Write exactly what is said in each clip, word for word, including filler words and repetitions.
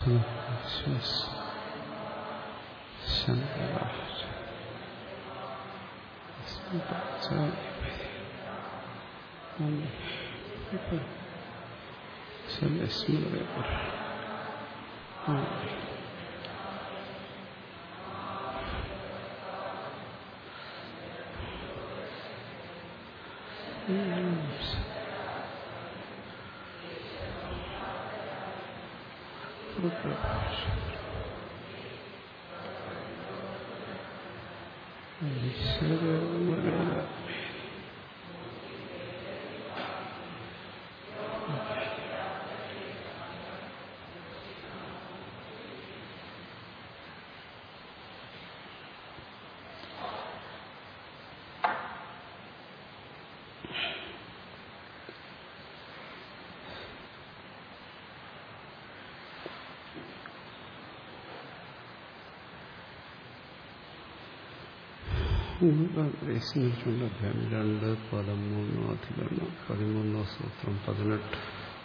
അധ്യായം രണ്ട് പതിമൂന്ന് അധികരണം പതിമൂന്ന് സൂത്രം പതിനെട്ട്.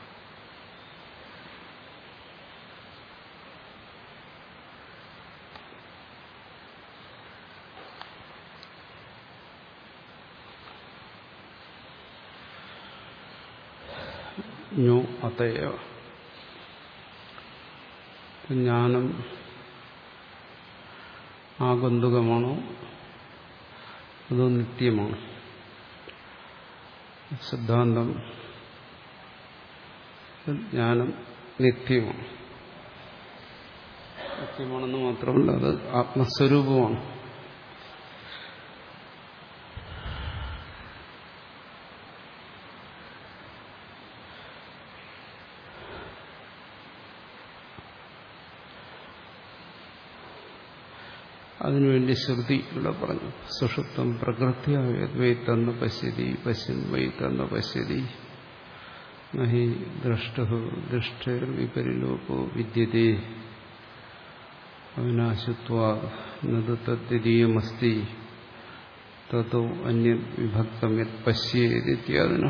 ജ്ഞോ അതയ ജ്ഞാനം ആഗന്തുകമാണോ അതോ നിത്യമാണ്? സിദ്ധാന്തം ജ്ഞാനം നിത്യമാണ്. നിത്യമാണെന്ന് മാത്രമല്ല അത് ആത്മസ്വരൂപമാണ്. അതിനുവേണ്ടി ശ്രുതി ഇവിടെ പറഞ്ഞു. സുഷുപ്തം പ്രകൃത്യാദ്വൈതെന്ന് പശ്യതി പശ്യൻ വൈതെന്ന് പശ്യതി നഹി ദ്രഷ്ടു ദൃഷ്ടേർ വിപരിലോകോ വിദ്യതേ അവിനാശിത്വാദ് നതു തദ്ദ്വിതീയമസ്തി തതോ അന്യത് വിഭക്തം യത് പശ്യേതി ഇത്യാദിന.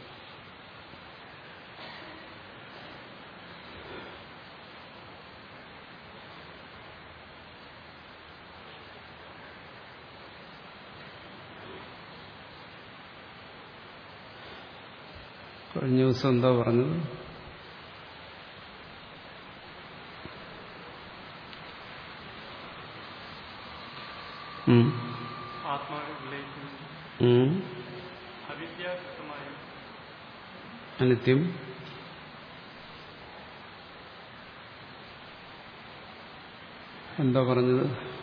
കഴിഞ്ഞ ദിവസം എന്താ പറഞ്ഞത്? അനിത്യം എന്താ പറഞ്ഞത്?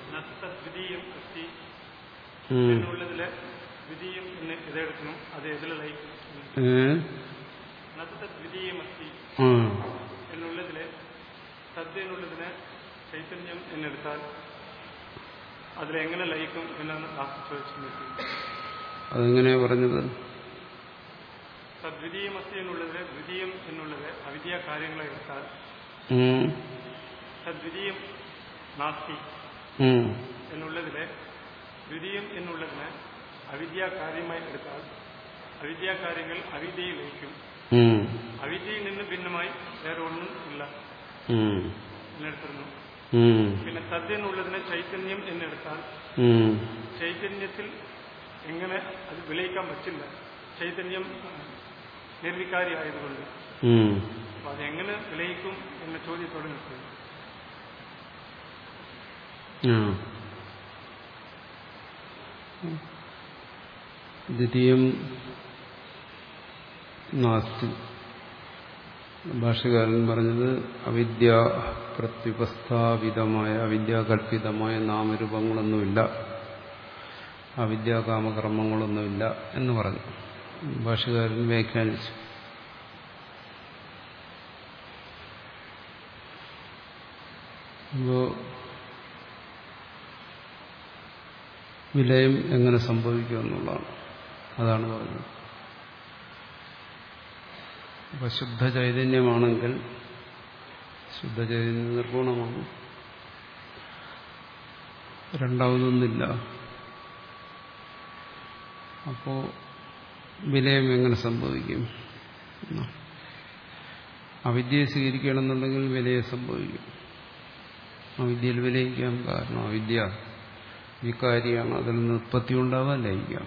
എന്നുള്ളതിലെ സത്ത് എന്നുള്ളതിനെ ചൈതന്യം എന്നെടുത്താൽ അതിലെങ്ങനെ ലയിക്കും എന്നാണ് ചോദിച്ചത്. അതെങ്ങനെയാ പറഞ്ഞത്? സദ്വിതീയമസ്തി എന്നുള്ളതിലെ ദ്വിതീയം എന്നുള്ളത് അവിദ്യാ കാര്യങ്ങളെ എടുത്താൽ സദ്വിതീയം നാസ്തി എന്നുള്ളതിലെ ദ്വിതീയം എന്നുള്ളതിനെ അവിദ്യാ കാര്യമായി എടുത്താൽ അവിദ്യാ കാര്യങ്ങൾ അവിദ്യയിൽ ലയിക്കും. അവിദ്യയിൽ നിന്ന് ഭിന്നമായി വേറെ ഒന്നും ഇല്ല എന്നെടുത്തിരുന്നു. പിന്നെ സദ് എന്നുള്ളതിനെ ചൈതന്യം എന്നെടുത്താൽ ചൈതന്യത്തിൽ എങ്ങനെ അത് വിലയിക്കാൻ പറ്റില്ല, ചൈതന്യം നിർവികാരി ആയതുകൊണ്ട്. അപ്പൊ അതെങ്ങനെ വിലയിക്കും എന്ന ചോദ്യത്തോടെ നിൽക്കുന്നു. ദ്വിതീയം നാസ്തി. ഭാഷ്യകാരൻ പറഞ്ഞത് അവിദ്യ പ്രത്യുപസ്ഥാപിതമായ അവിദ്യാകൽപിതമായ നാമരൂപങ്ങളൊന്നുമില്ല, അവിദ്യാകാമകർമ്മങ്ങളൊന്നുമില്ല എന്ന് പറഞ്ഞു. ഭാഷ്യകാരൻ വ്യാഖ്യാനിച്ചു. അപ്പോ വിലയം എങ്ങനെ സംഭവിക്കുമെന്നുള്ളതാണ്, അതാണ് പറഞ്ഞത്. അപ്പൊ ശുദ്ധ ചൈതന്യമാണെങ്കിൽ ശുദ്ധചൈതന്യം നിർഗുണമാണ്, രണ്ടാമതൊന്നില്ല. അപ്പോ വിലയം എങ്ങനെ സംഭവിക്കും? അവിദ്യയെ സ്വീകരിക്കണമെന്നുണ്ടെങ്കിൽ വിലയെ സംഭവിക്കും. അവിദ്യയിൽ വിലയിക്കാം. കാരണം അവിദ്യ വികാരിയാണ്, അതിൽ നിന്ന് ഉത്പത്തി ഉണ്ടാവാൻ ലയിക്കാം.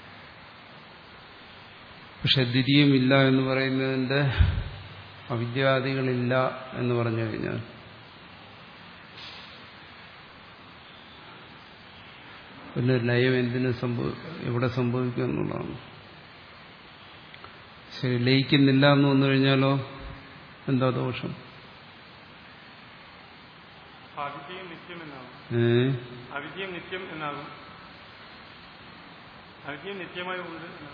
പക്ഷെ ദ്വിതീയമില്ല എന്ന് പറയുന്നതിന്റെ അവിദ്യാദികളില്ല എന്ന് പറഞ്ഞു കഴിഞ്ഞാൽ പിന്നെ ലയം എന്തിനു സംഭവ എവിടെ സംഭവിക്കുക എന്നുള്ളതാണ്. ശരി, ലയിക്കുന്നില്ല എന്ന് വന്നു കഴിഞ്ഞാലോ എന്താ ദോഷം? അവിദ്യയും നിത്യം എന്നാകും. ഏ അവിദ്യം നിത്യം എന്നാകും. അവിദ്യം നിത്യമായി ഉണ്ട് എന്നാകും.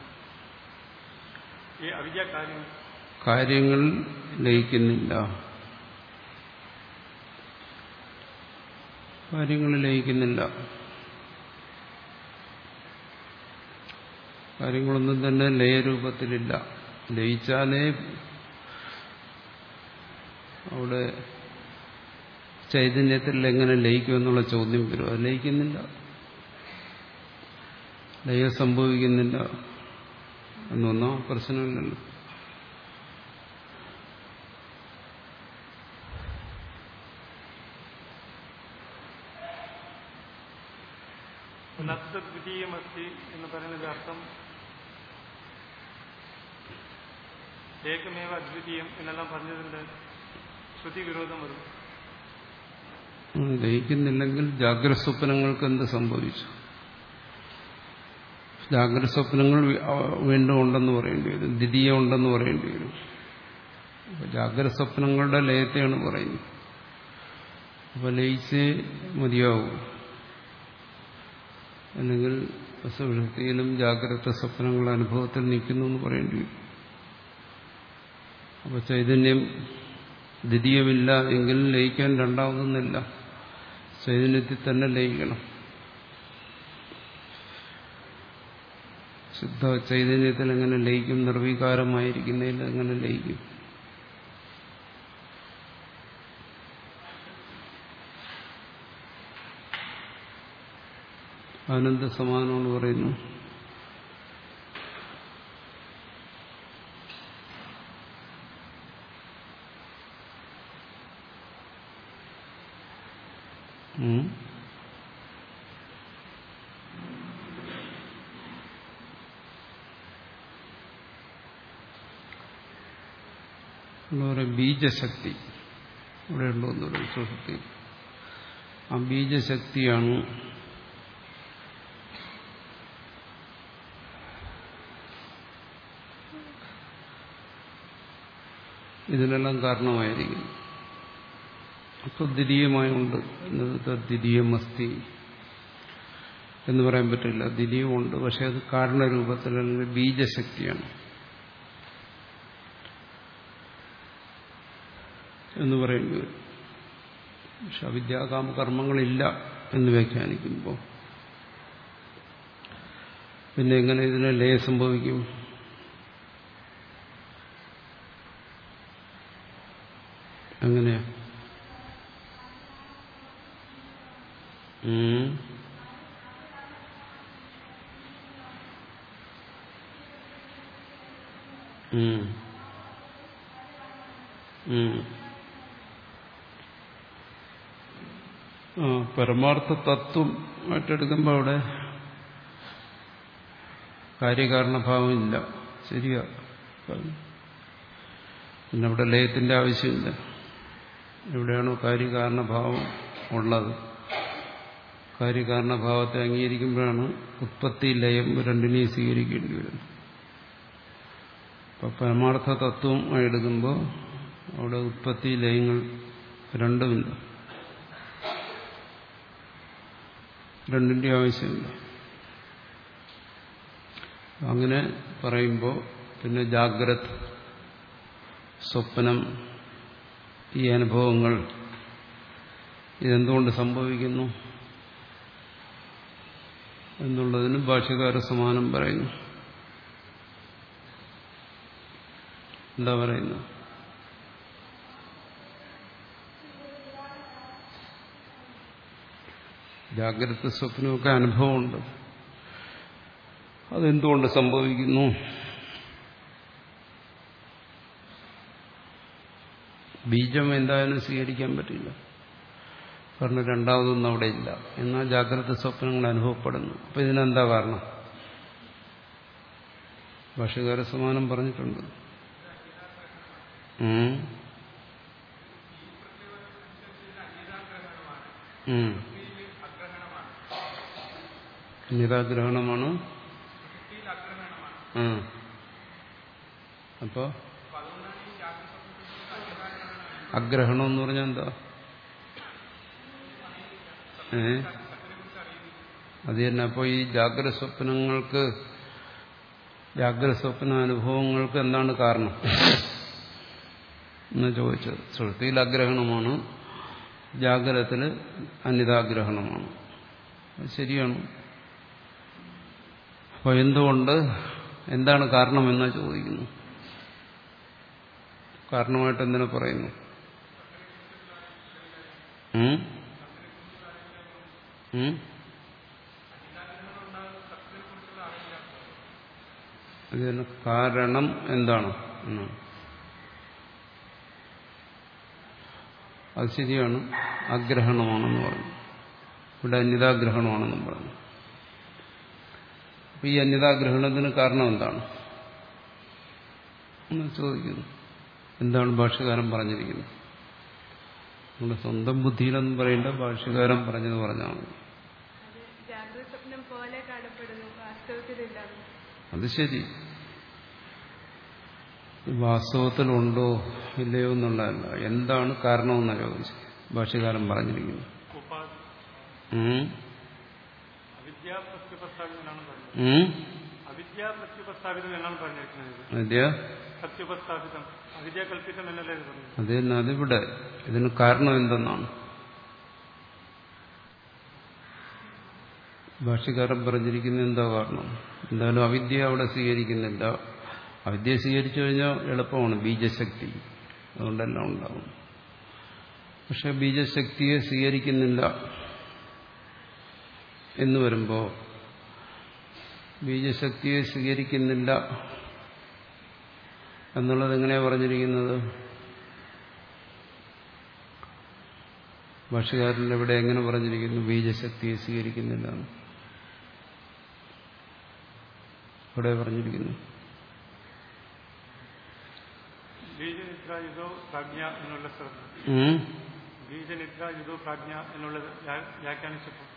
ഈ അവിദ്യ കാര്യങ്ങൾ കാര്യങ്ങൾ ലയിക്കുന്നില്ല. കാര്യങ്ങൾ ലയിക്കുന്നില്ല. കാര്യങ്ങളൊന്നും തന്നെ ലയരൂപത്തിലില്ല. ലയിച്ചാലേ അവിടെ ചൈതന്യത്തിൽ എങ്ങനെ ലയിക്കുമെന്നുള്ള ചോദ്യം വരും. അത് ലയിക്കുന്നില്ല, ലയം സംഭവിക്കുന്നില്ല എന്നൊന്നോ പ്രശ്നമില്ലല്ലോ. ദ്വിതീയമസ്തി എന്ന് പറയുന്നതിന്റെ അർത്ഥം ഏകമേവ അദ്വിതീയം എന്നെല്ലാം പറഞ്ഞതിന്റെ ശ്രുതി വിരോധം വരും. ലയിക്കുന്നില്ലെങ്കിൽ ജാഗ്രത സ്വപ്നങ്ങൾക്ക് എന്ത് സംഭവിച്ചു? ജാഗ്രത സ്വപ്നങ്ങൾ വീണ്ടും ഉണ്ടെന്ന് പറയേണ്ടി വരും, ദ്വിതീയം ഉണ്ടെന്ന് പറയേണ്ടി വരും. ജാഗ്രത സ്വപ്നങ്ങളുടെ ലയത്തെയാണ് പറയുന്നത്. അപ്പൊ ലയിച്ചേ മതിയാവും. അല്ലെങ്കിൽ സുഷുപ്തിയിലും ജാഗ്രത സ്വപ്നങ്ങളുടെ അനുഭവത്തിൽ നിൽക്കുന്നു എന്ന് പറയേണ്ടി വരും. അപ്പൊ ചൈതന്യം ദ്വിതീയമില്ല എങ്കിൽ ലയിക്കാൻ രണ്ടാമതൊന്നില്ല, ചൈതന്യത്തിൽ തന്നെ ലയിക്കണം. ശുദ്ധ ചൈതന്യത്തിൽ എങ്ങനെ ലയിക്കും? നിർവികാരമായിരിക്കുന്നതിൽ എങ്ങനെ ലയിക്കും? ആനന്ദ സമാനമാണ് പറയുന്നു. ബീജശക്തി ഇവിടെ ഉണ്ടോ എന്ന് പറയും. സുഷുപ്തി ആ ബീജശക്തിയാണ് ഇതിനെല്ലാം കാരണമായിരിക്കും. അപ്പൊ ദ്വിതീയമായുണ്ട് എന്നത് ദ്വിതീയമസ്തി എന്ന് പറയാൻ പറ്റില്ല. ദ്വിതീയമുണ്ട്, പക്ഷെ അത് കാരണരൂപത്തിൽ അല്ലെങ്കിൽ ബീജശക്തിയാണ് എന്ന് പറയേണ്ടി വരും. പക്ഷെ അവിദ്യാകാമ കർമ്മങ്ങളില്ല എന്ന് വ്യാഖ്യാനിക്കുമ്പോൾ പിന്നെ എങ്ങനെ ഇതിനെ ലയം സംഭവിക്കും? അങ്ങനെയാ ആ പരമാർത്ഥ തത്വം മറ്റെടുക്കുമ്പോൾ അവിടെ കാര്യകാരണഭാവം ഇല്ല. ശരിയാ. പിന്നെ അവിടെ ലയത്തിന്റെ ആവശ്യമില്ല. എവിടെയാണോ കാര്യകാരണഭാവം ഉള്ളത്, കാര്യകാരണഭാവത്തെ അംഗീകരിക്കുമ്പോഴാണ് ഉത്പത്തി ലയം രണ്ടിനെയും സ്വീകരിക്കേണ്ടി വരുന്നത്. അപ്പൊ പരമാർത്ഥ തത്വം എടുക്കുമ്പോൾ അവിടെ ഉത്പത്തി ലയങ്ങൾ രണ്ടുമില്ല, രണ്ടിന്റെ ആവശ്യമില്ല. അങ്ങനെ പറയുമ്പോൾ പിന്നെ ജാഗ്രത സ്വപ്നം ഈ അനുഭവങ്ങൾ ഇതെന്തുകൊണ്ട് സംഭവിക്കുന്നു എന്നുള്ളതിന് ഭാഷ്യകാര സമാനം പറയുന്നു. എന്താ പറയുന്നത്? ജാഗ്രത സ്വപ്നമൊക്കെ അനുഭവമുണ്ട്, അതെന്തുകൊണ്ട് സംഭവിക്കുന്നു? ബീജം എന്തായാലും സ്വീകരിക്കാൻ പറ്റില്ല. കാരണം രണ്ടാമതൊന്നും അവിടെ ഇല്ല. എന്നാൽ ജാഗ്രത സ്വപ്നങ്ങൾ അനുഭവപ്പെടുന്നു. അപ്പൊ ഇതിനെന്താ കാരണം? ഭാഷ്യകാര സമാനം പറഞ്ഞിട്ടുണ്ട്. ഉം ഉം നിരാഗ്രഹണമാണ്. ആ അപ്പോ അഗ്രഹണം എന്ന് പറഞ്ഞാൽ എന്താ? ഏ അത് തന്നെ. അപ്പോൾ ഈ ജാഗ്രത സ്വപ്നങ്ങൾക്ക് ജാഗ്രത സ്വപ്ന അനുഭവങ്ങൾക്ക് എന്താണ് കാരണം എന്ന് ചോദിച്ചത്. ശ്രുതിയിൽ അഗ്രഹണമാണ്, ജാഗ്രതത്തില് അനിതാഗ്രഹണമാണ്. അത് ശരിയാണ്. അപ്പോൾ എന്തുകൊണ്ട്, എന്താണ് കാരണമെന്നാ ചോദിക്കുന്നു. കാരണമായിട്ട് എന്തിനാ പറയുന്നു? അതിന് കാരണം എന്താണ് എന്നാണ്. അത് ശരിയാണ്, അഗ്രഹണമാണെന്ന് പറഞ്ഞു. ഇവിടെ അന്യതാഗ്രഹണമാണെന്നും പറഞ്ഞു. അപ്പൊ ഈ അന്യതാഗ്രഹണത്തിന് കാരണം എന്താണ് എന്ന് ചോദിക്കുന്നു. എന്താണ് ഭാഷ്യകാരൻ പറഞ്ഞിരിക്കുന്നത്? നമ്മുടെ സ്വന്തം ബുദ്ധിയിലൊന്നും പറയേണ്ട, ഭാഷ്യകാരൻ പറഞ്ഞത് പറഞ്ഞാണ്. അത് ശരി, വാസ്തവത്തിലുണ്ടോ ഇല്ലയോ എന്നുള്ളതല്ല, എന്താണ് കാരണമെന്നാണ് ചോദിച്ചത്. ഭാഷ്യകാരൻ പറഞ്ഞിരിക്കുന്നു. അത് തന്നെ, അതിവിടെ ഇതിന് കാരണം എന്തെന്നാണ് ഭാഷ്യകാരൻ പറഞ്ഞിരിക്കുന്നത്. എന്താ കാരണം? എന്തായാലും അവിദ്യ അവിടെ സ്വീകരിക്കുന്നില്ല. അവിദ്യ സ്വീകരിച്ചു കഴിഞ്ഞാൽ എളുപ്പമാണ്, ബീജശക്തി, അതുകൊണ്ടെല്ലാം ഉണ്ടാവും. പക്ഷെ ബീജശക്തിയെ സ്വീകരിക്കുന്നില്ല എന്ന് വരുമ്പോൾ, ബീജശക്തിയെ സ്വീകരിക്കുന്നില്ല എന്നുള്ളത് എങ്ങനെയാണ് പറഞ്ഞിരിക്കുന്നത്? ഭാഷ്യകാരൻ ഇവിടെ എങ്ങനെ പറഞ്ഞിരിക്കുന്നു ബീജശക്തിയെ സ്വീകരിക്കുന്നില്ല? ഇവിടെ പറഞ്ഞിരിക്കുന്നു ബീജനിദ്രായുധോ പ്രാജ്ഞ എന്നുള്ള സ്ഥലത്ത് ബീജനിദ്രായുധോ പ്രാജ്ഞ എന്നുള്ളത് വ്യാഖ്യാനിച്ചപ്പോൾ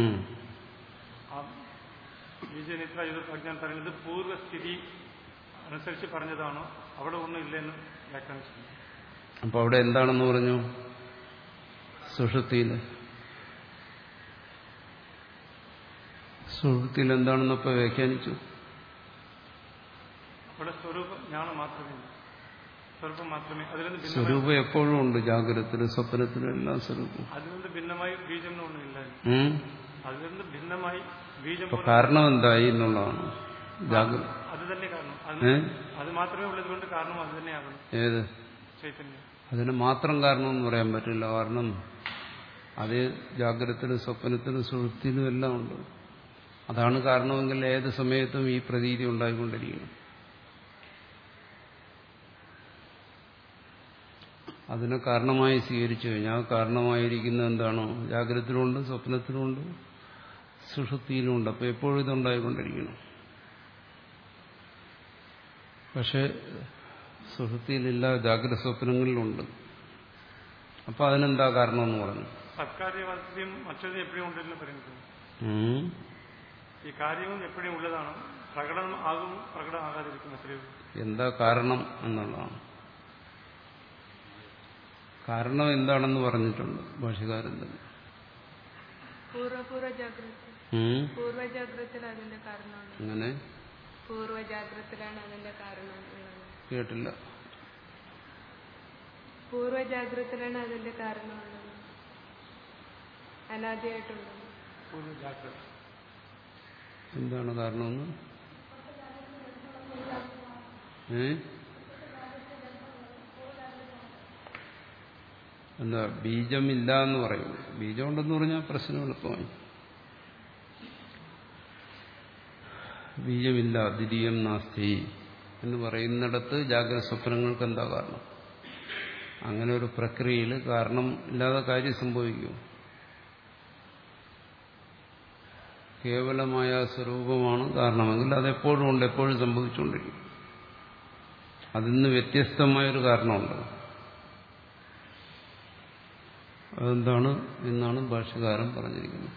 ബീജനിദ്രായുധോ പ്രാജ്ഞ എന്ന് പറയുന്നത് പൂർവ്വസ്ഥിതി അനുസരിച്ച് പറഞ്ഞതാണോ, അവിടെ ഒന്നും ഇല്ലെന്ന് വ്യാഖ്യാനിച്ചിട്ടുണ്ട്. അപ്പൊ അവിടെ എന്താണെന്ന് പറഞ്ഞു? സുഷുപ്തിയിൽ സുഷുപ്തിയിൽ എന്താണെന്നപ്പോ വ്യാഖ്യാനിച്ചു? അവിടെ സ്വരൂപ ജ്ഞാനം മാത്രമേ സ്വരൂപം മാത്രമേ അതിൽ സ്വരൂപം എപ്പോഴും ഉണ്ട്, ജാഗ്രതത്തിലും സ്വപ്നത്തിലും എല്ലാം സ്വരൂപം. അതിൽ നിന്ന് ഭിന്നമായി ബീജം ഒന്നും ഇല്ല. അതിൽ നിന്ന് ഭിന്നമായി ബീജം. കാരണം എന്തായി എന്നുള്ളതാണ് ജാഗ്രത. അത് തന്നെ കാരണം, അത് മാത്രമേ ഉള്ളത് കൊണ്ട് കാരണം അത് തന്നെയാകണം. ഏത് ചൈതന്യം? അതിന് മാത്രം കാരണമെന്ന് പറയാൻ പറ്റില്ല. കാരണം അത് ജാഗ്രതത്തിലും സ്വപ്നത്തിലും സുഷുപ്തിയിലും എല്ലാം ഉണ്ട്. അതാണ് കാരണമെങ്കിൽ ഏത് സമയത്തും ഈ പ്രതീതി ഉണ്ടായിക്കൊണ്ടിരിക്കണം. അതിനെ കാരണമായി സ്വീകരിച്ചു കഴിഞ്ഞാൽ കാരണമായിരിക്കുന്നത് എന്താണോ, ജാഗ്രതത്തിലുണ്ട്, സ്വപ്നത്തിലുണ്ട്, സുഷുപ്തിയിലുമുണ്ട്. അപ്പോൾ എപ്പോഴും ഇതുണ്ടായിക്കൊണ്ടിരിക്കണം. പക്ഷെ സുഷുപ്തിയിലില്ല, ജാഗ്രത സ്വപ്നങ്ങളിലുണ്ട്. അപ്പൊ അതിനെന്താ കാരണമെന്ന് പറഞ്ഞു? സത്കാര്യവാസ്യം മറ്റൊരു എപ്പോഴും ഉണ്ടെന്ന് പറയുന്നത്. ഈ കാര്യവും എപ്പോഴും ഉള്ളതാണ്, പ്രകടനം ആകും പ്രകടമാകാതിരിക്കുന്ന എത്രയോ. എന്താ കാരണം എന്നുള്ളതാണ്. കാരണം എന്താണെന്ന് പറഞ്ഞിട്ടുണ്ട് ഭാഷ്യകാരൻ തന്നെ. അങ്ങനെ പൂർവ്വജാഗ്രതത്തിലാണ് അതിന്റെ കാരണം. കേട്ടില്ല. പൂർവ്വജാഗ്രതത്തിലാണ് അതിന്റെ കാരണം. അനാദിയായിട്ടുള്ളത്. എന്താണ് കാരണമെന്ന്? ഏ എന്താ ബീജമില്ല എന്ന് പറയും. ബീജം ഉണ്ടെന്ന് പറഞ്ഞാൽ പ്രശ്നം എളുപ്പമായി. ബീജമില്ല, ദ്വിതീയം നാസ്തി എന്ന് പറയുന്നിടത്ത് ജാഗ്രത സ്വപ്നങ്ങൾക്ക് എന്താ കാരണം? അങ്ങനെ ഒരു പ്രക്രിയയിൽ കാരണം ഇല്ലാതെ കാര്യം സംഭവിക്കും. കേവലമായ സ്വരൂപമാണ് കാരണമെങ്കിൽ അതെപ്പോഴും ഉണ്ട്, എപ്പോഴും സംഭവിച്ചുകൊണ്ടിരിക്കും. അതിന് വ്യത്യസ്തമായൊരു കാരണമുണ്ട്. അതെന്താണ് എന്നാണ് ഭാഷ്യകാരൻ പറഞ്ഞിരിക്കുന്നത്.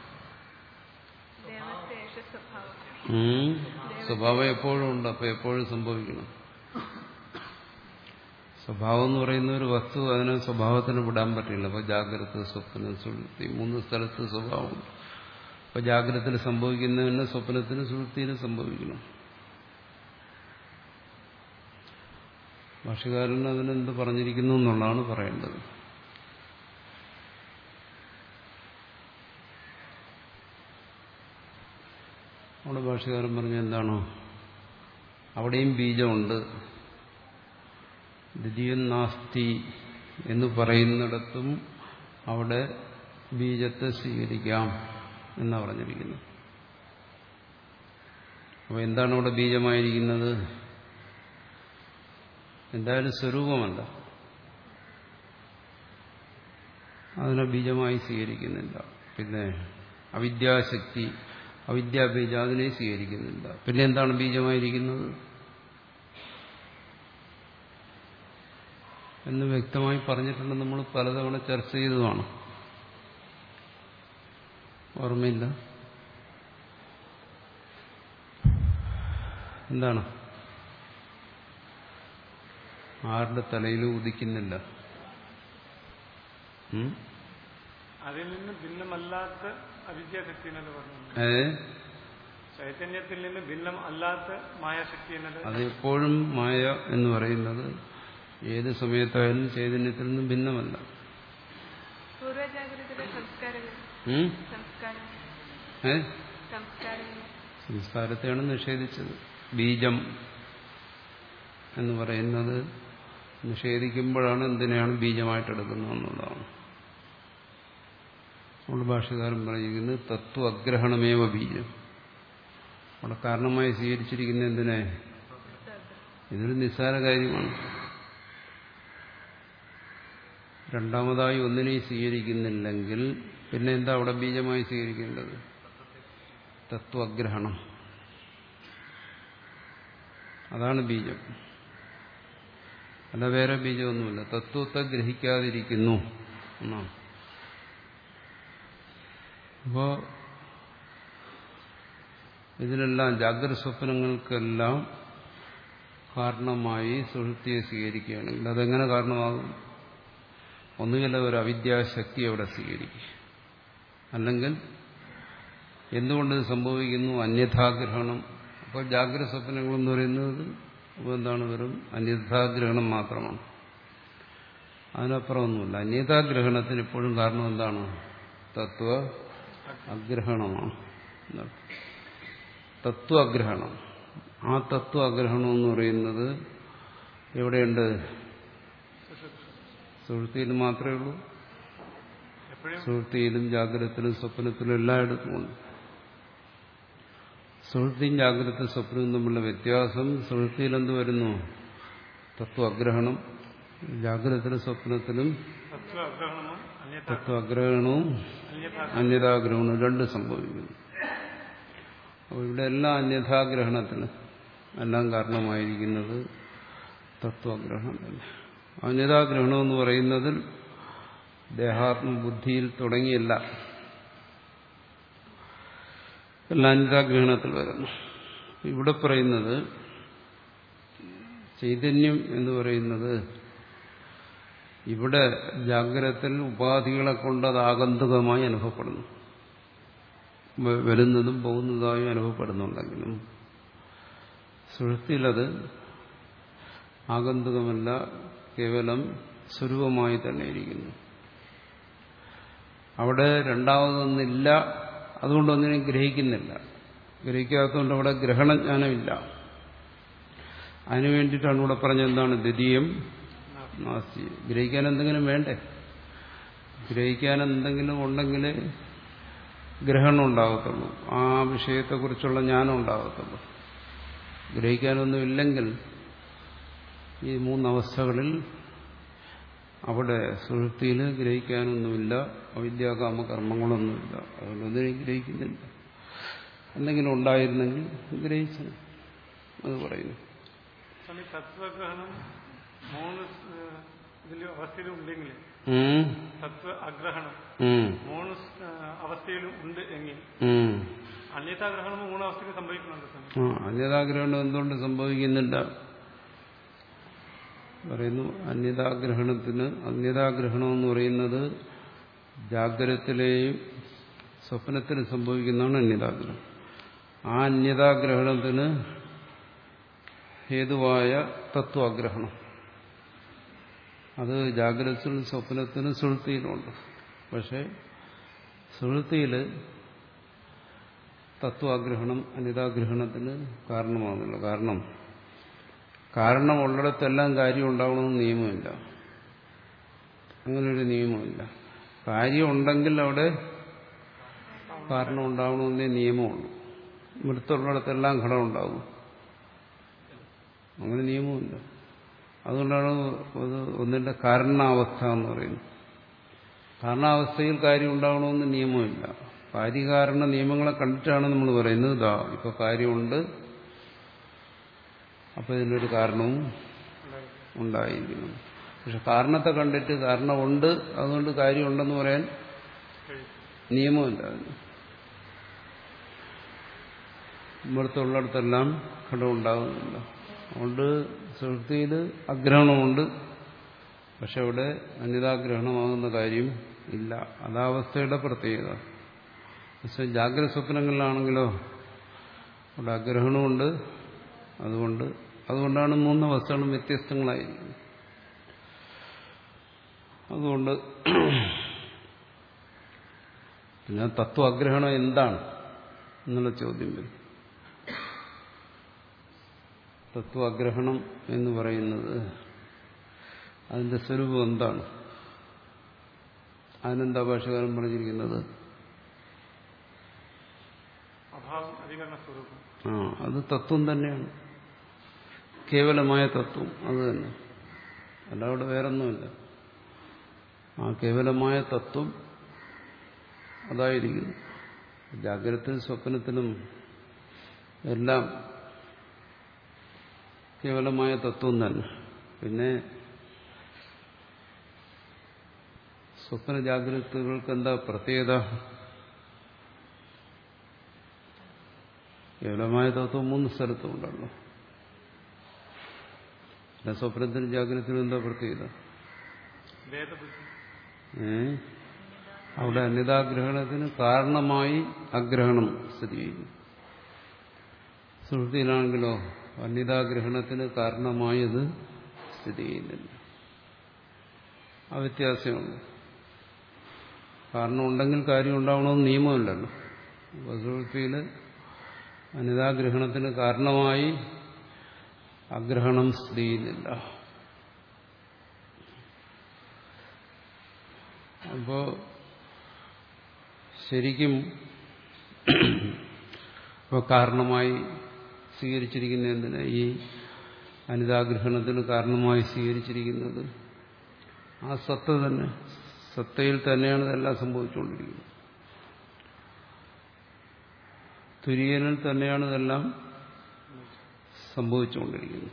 ദേവശേഷ സ്വഭാവം. ഉം. സ്വഭാവം എപ്പോഴും ഉണ്ട്, അപ്പൊ എപ്പോഴും സംഭവിക്കണം. സ്വഭാവം എന്ന് പറയുന്ന ഒരു വസ്തു, അതിനെ സ്വഭാവത്തിന് വിടാൻ പറ്റില്ല. അപ്പൊ ജാഗ്രത, സ്വപ്നം, സുഷുപ്തി മൂന്ന് സ്ഥലത്ത് സ്വഭാവമുണ്ട്. അപ്പൊ ജാഗ്രതത്തിൽ സംഭവിക്കുന്നതിന് സ്വപ്നത്തിന് സുഷുപ്തിയിലും സംഭവിക്കണം. ഭാഷ്യകാരൻ അതിനെന്ത് പറഞ്ഞിരിക്കുന്നു എന്നുള്ളതാണ് പറയേണ്ടത്. അവിടെ ഭാഷ്യകാരൻ പറഞ്ഞ എന്താണോ, അവിടെയും ബീജമുണ്ട്. ദ്വിതീയം നാസ്തി എന്ന് പറയുന്നിടത്തും അവിടെ ബീജത്തെ സ്വീകരിക്കാം എന്നാ പറഞ്ഞിരിക്കുന്നത്. അപ്പോൾ എന്താണ് അവിടെ ബീജമായിരിക്കുന്നത്? എന്തായാലും സ്വരൂപമല്ല, അതിനെ ബീജമായി സ്വീകരിക്കുന്നില്ല. പിന്നെ അവിദ്യാശക്തി, അവിദ്യാബീജ, അതിനെ സ്വീകരിക്കുന്നില്ല. പിന്നെ എന്താണ് ബീജമായിരിക്കുന്നത് എന്ന് വ്യക്തമായി പറഞ്ഞിട്ടുണ്ട്. നമ്മൾ പലതവണ ചർച്ച ചെയ്തതാണ്. ഓർമ്മയില്ല? എന്താണ്? ആരുടെ തലയിലും ഉദിക്കുന്നില്ല. അതിൽ നിന്ന് ഭിന്നമല്ലാത്ത അവിദ്യാശക്തി എന്നല്ല പറഞ്ഞു. ഏ ചൈതന്യത്തിൽ നിന്ന് ഭിന്നം അല്ലാത്ത മായാശക്തി എന്നത് അത് എപ്പോഴും മായ എന്ന് പറയുന്നത് ഏത് സമയത്തായാലും ചൈതന്യത്തിൽ നിന്നും ഭിന്നമല്ല. പൂർവ്വജാഗ്രതയിലെ സംസ്കാരങ്ങൾ സംസ്കാരം ഏ സംസ്കാരങ്ങൾ സംസ്കാരത്തെയാണ് നിഷേധിച്ചത്. ബീജം എന്ന് പറയുന്നത് നിഷേധിക്കുമ്പോഴാണ് എന്തിനാണ് ബീജമായിട്ടെടുക്കുന്നത് എന്നുള്ളതാണ്. നമ്മുടെ ഭാഷകാരൻ പറഞ്ഞിരിക്കുന്നത് തത്വ അഗ്രഹണമേവ ബീജം. അവിടെ കാരണമായി സ്വീകരിച്ചിരിക്കുന്ന എന്തിനെ? ഇതൊരു നിസ്സാര കാര്യമാണ്. രണ്ടാമതായി ഒന്നിനെയും സ്വീകരിക്കുന്നില്ലെങ്കിൽ പിന്നെ എന്താ അവിടെ ബീജമായി സ്വീകരിക്കേണ്ടത്? തത്വഗ്രഹണം. അതാണ് ബീജം, അല്ല വേറെ ബീജമൊന്നുമില്ല. തത്വത്തെ ഗ്രഹിക്കാതിരിക്കുന്നു എന്നാണ്. അപ്പോ ഇതിനെല്ലാം ജാഗ്രത സ്വപ്നങ്ങൾക്കെല്ലാം കാരണമായി സുഷുപ്തിയെ സ്വീകരിക്കുകയാണെങ്കിൽ അതെങ്ങനെ കാരണമാകും? ഒന്നുകിൽ ഒരു അവിദ്യാശക്തി അവിടെ സ്വീകരിക്കും, അല്ലെങ്കിൽ എന്തുകൊണ്ട് ഇത് സംഭവിക്കുന്നു? അന്യഥാഗ്രഹണം. അപ്പോൾ ജാഗ്രത സ്വപ്നങ്ങൾ എന്ന് പറയുന്നത് അപ്പോൾ എന്താണ്? വെറും അന്യഥാഗ്രഹണം മാത്രമാണ്, അതിനപ്പുറം ഒന്നുമില്ല. അന്യഥാഗ്രഹണത്തിന് എപ്പോഴും കാരണം എന്താണ്? തത്വ അഗ്രഹണമാണ്. തത്വ അഗ്രഹണം. ആ തത്വ അഗ്രഹണം എന്ന് പറയുന്നത് എവിടെയുണ്ട്? സുഷുപ്തിയിൽ മാത്രമേ ഉള്ളൂ. സുഷുപ്തിയിലും ജാഗ്രതത്തിലും സ്വപ്നത്തിലും എല്ലായിടത്തും ഉണ്ട്. സുഷുപ്തിയും ജാഗ്രത സ്വപ്നവും തമ്മിലുള്ള വ്യത്യാസം, സുഷുപ്തിയിൽ എന്ത് വരുന്നു? തത്വ അഗ്രഹണം. ജാഗ്രതത്തിലും സ്വപ്നത്തിലും തത്വ അഗ്രഹണവും അന്യതാഗ്രഹണവും രണ്ടും സംഭവിക്കുന്നു. അപ്പോൾ ഇവിടെ എല്ലാ അന്യഥാഗ്രഹണത്തിന് എല്ലാം കാരണമായിരിക്കുന്നത് തത്വഗ്രഹണം തന്നെ. അന്യതാഗ്രഹണം എന്ന് പറയുന്നതിൽ ദേഹാത്മബുദ്ധിയിൽ തുടങ്ങിയല്ല, എല്ലാ അന്യതാഗ്രഹണത്തിൽ വരുന്നു. ഇവിടെ പറയുന്നത് ചൈതന്യം എന്ന് പറയുന്നത് ഇവിടെ ജാഗ്രതത്തിൽ ഉപാധികളെ കൊണ്ട് അത് ആഗന്തുകമായി അനുഭവപ്പെടുന്നു, വരുന്നതും പോകുന്നതായും അനുഭവപ്പെടുന്നുണ്ടെങ്കിലും സുഷുപ്തിയിലത് ആഗന്തുകമല്ല, കേവലം സ്വരൂപമായി തന്നെ ഇരിക്കുന്നു. അവിടെ രണ്ടാമതൊന്നില്ല, അതുകൊണ്ടൊന്നിനെയും ഗ്രഹിക്കുന്നില്ല. ഗ്രഹിക്കാത്തതുകൊണ്ട് അവിടെ ഗ്രഹണജ്ഞാനമില്ല. അതിനു വേണ്ടിയിട്ടാണ് ഇവിടെ പറഞ്ഞെന്താണ്? ദ്വിതീയം നാസ്തി. ഗ്രഹിക്കാൻ എന്തെങ്കിലും വേണ്ടേ? ഗ്രഹിക്കാൻ എന്തെങ്കിലും ഉണ്ടെങ്കിൽ ഗ്രഹണം ഉണ്ടാകത്തുള്ളൂ, ആ വിഷയത്തെക്കുറിച്ചുള്ള ജ്ഞാനം ഉണ്ടാകത്തുള്ളൂ. ഗ്രഹിക്കാനൊന്നുമില്ലെങ്കിൽ ഈ മൂന്നവസ്ഥകളിൽ അവിടെ സുഷുപ്തിയിൽ ഗ്രഹിക്കാനൊന്നുമില്ല, അവിദ്യാകാമ കർമ്മങ്ങളൊന്നുമില്ല. അതുകൊണ്ടൊന്നും ഗ്രഹിക്കുന്നില്ല. എന്തെങ്കിലും ഉണ്ടായിരുന്നെങ്കിൽ ഗ്രഹിച്ചു അത് പറയുന്നു. സ്വാമി, തത്വഗ്രഹണം മൂന്ന് ഇതിൽ അവസ്ഥയിലും ഉണ്ടെങ്കിൽ തത്വ അഗ്രഹണം മൂന്ന് അവസ്ഥയിലും ഉണ്ട് എങ്കിൽ അന്യതാഗ്രഹണം മൂന്ന് അവസ്ഥയിൽ സംഭവിക്കുന്നുണ്ട് സ്വാമി. അന്യതാഗ്രഹണം എന്തുകൊണ്ട് സംഭവിക്കുന്നില്ല പറയുന്നു. അന്യതാഗ്രഹണത്തിന് അന്യതാഗ്രഹണം എന്ന് പറയുന്നത് ജാഗ്രതത്തിലെയും സ്വപ്നത്തിലും സംഭവിക്കുന്നതാണ് അന്യതാഗ്രഹണം. ആ അന്യതാഗ്രഹണത്തിന് ഹേതുവായ തത്വാഗ്രഹണം അത് ജാഗ്രതത്തിലും സ്വപ്നത്തിനും സുഷുപ്തിയിലുമുണ്ട്. പക്ഷെ സുഷുപ്തിയിൽ തത്വാഗ്രഹണം അന്യതാഗ്രഹണത്തിന് കാരണമാകുന്നില്ല. കാരണം കാരണമുള്ളിടത്തെല്ലാം കാര്യം ഉണ്ടാവണമെന്ന് നിയമമില്ല. അങ്ങനൊരു നിയമമില്ല. കാര്യം ഉണ്ടെങ്കിൽ അവിടെ കാരണം ഉണ്ടാവണമെന്നേ നിയമമുള്ളൂ. മൃത്തുള്ളിടത്തെല്ലാം ഘടം ഉണ്ടാവും, അങ്ങനെ നിയമമില്ല. അതുകൊണ്ടാണ് ഒന്നിന്റെ കാരണാവസ്ഥ എന്ന് പറയുന്നത്. കാരണാവസ്ഥയിൽ കാര്യം ഉണ്ടാവണമെന്ന് നിയമമില്ല. കാര്യകാരണ നിയമങ്ങളെ കണ്ടിട്ടാണ് നമ്മൾ പറയുന്നത് ഇതാ ഇപ്പൊ കാര്യമുണ്ട്, അപ്പൊ ഇതിനൊരു കാരണവും ഉണ്ടായിരിക്കണം. പക്ഷെ കാരണത്തെ കണ്ടിട്ട് കാരണമുണ്ട് അതുകൊണ്ട് കാര്യമുണ്ടെന്ന് പറയാൻ നിയമമില്ല. അതിന് ഇവിടുത്തുള്ളിടത്തെല്ലാം ഘടം ഉണ്ടാകുന്നില്ല. അതുകൊണ്ട് സുഷുപ്തിയിൽ അഗ്രഹണമുണ്ട്, പക്ഷെ അവിടെ അന്യതാഗ്രഹണമാകുന്ന കാര്യം ഇല്ല. അതാവസ്ഥയുടെ പ്രത്യേകത. പക്ഷെ ജാഗ്രത സ്വപ്നങ്ങളിലാണെങ്കിലോ അവിടെ അഗ്രഹണമുണ്ട്. അതുകൊണ്ട് അതുകൊണ്ടാണ് മൂന്ന് അവസ്ഥകളും വ്യത്യസ്തങ്ങളായിരിക്കുന്നത്. അതുകൊണ്ട് പിന്നെ തത്വാഗ്രഹണം എന്താണ് എന്നുള്ള ചോദ്യം വരും. തത്വാഗ്രഹണം എന്ന് പറയുന്നത് അതിന്റെ സ്വരൂപം എന്താണ്? അതിനെന്താ ഭാഷകാരൻ പറഞ്ഞിരിക്കുന്നത്? ആ അത് തത്വം തന്നെയാണ്, കേവലമായ തത്വം അത് തന്നെ. അല്ല അവിടെ വേറൊന്നുമില്ല. ആ കേവലമായ തത്വം അതായിരിക്കുന്നു. ജാഗ്രതത്തിലും സ്വപ്നത്തിലും എല്ലാം കേവലമായ തത്വം തന്നെ. പിന്നെ സ്വപ്ന ജാഗ്രതകൾക്ക് എന്താ പ്രത്യേകത? കേവലമായ തത്വം മൂന്ന് സ്ഥലത്തും ഉണ്ടല്ലോ. പിന്നെ സ്വപ്നത്തിനും ജാഗ്രതത്തിനും എന്താ പ്രത്യേകത? ഏ അവിടെ അന്യതാഗ്രഹണത്തിന് കാരണമായി അഗ്രഹണം സ്ഥിതി ചെയ്യുന്നു. സുഷുപ്തിയിലാണെങ്കിലോ അന്യതാഗ്രഹണത്തിന് കാരണമായി അത് സ്ഥിതി ചെയ്യുന്നില്ല. ആ വ്യത്യാസമുണ്ട്. കാരണം ഉണ്ടെങ്കിൽ കാര്യം ഉണ്ടാവണമെന്ന് നിയമമില്ലല്ലോ. സുഷുപ്തിയിൽ അന്യതാഗ്രഹണത്തിന് കാരണമായി അഗ്രഹണം സ്ഥിതി ചെയ്യുന്നില്ല. അപ്പോ ശരിക്കും ഇപ്പോൾ കാരണമായി സ്വീകരിച്ചിരിക്കുന്ന എന്തിനാ ഈ അനിതാഗ്രഹണത്തിന് കാരണമായി സ്വീകരിച്ചിരിക്കുന്നത്? ആ സത്ത തന്നെ, സത്തയിൽ തന്നെയാണ് ഇതെല്ലാം സംഭവിച്ചുകൊണ്ടിരിക്കുന്നത്. തുര്യനിൽ തന്നെയാണ് ഇതെല്ലാം സംഭവിച്ചുകൊണ്ടിരിക്കുന്നത്.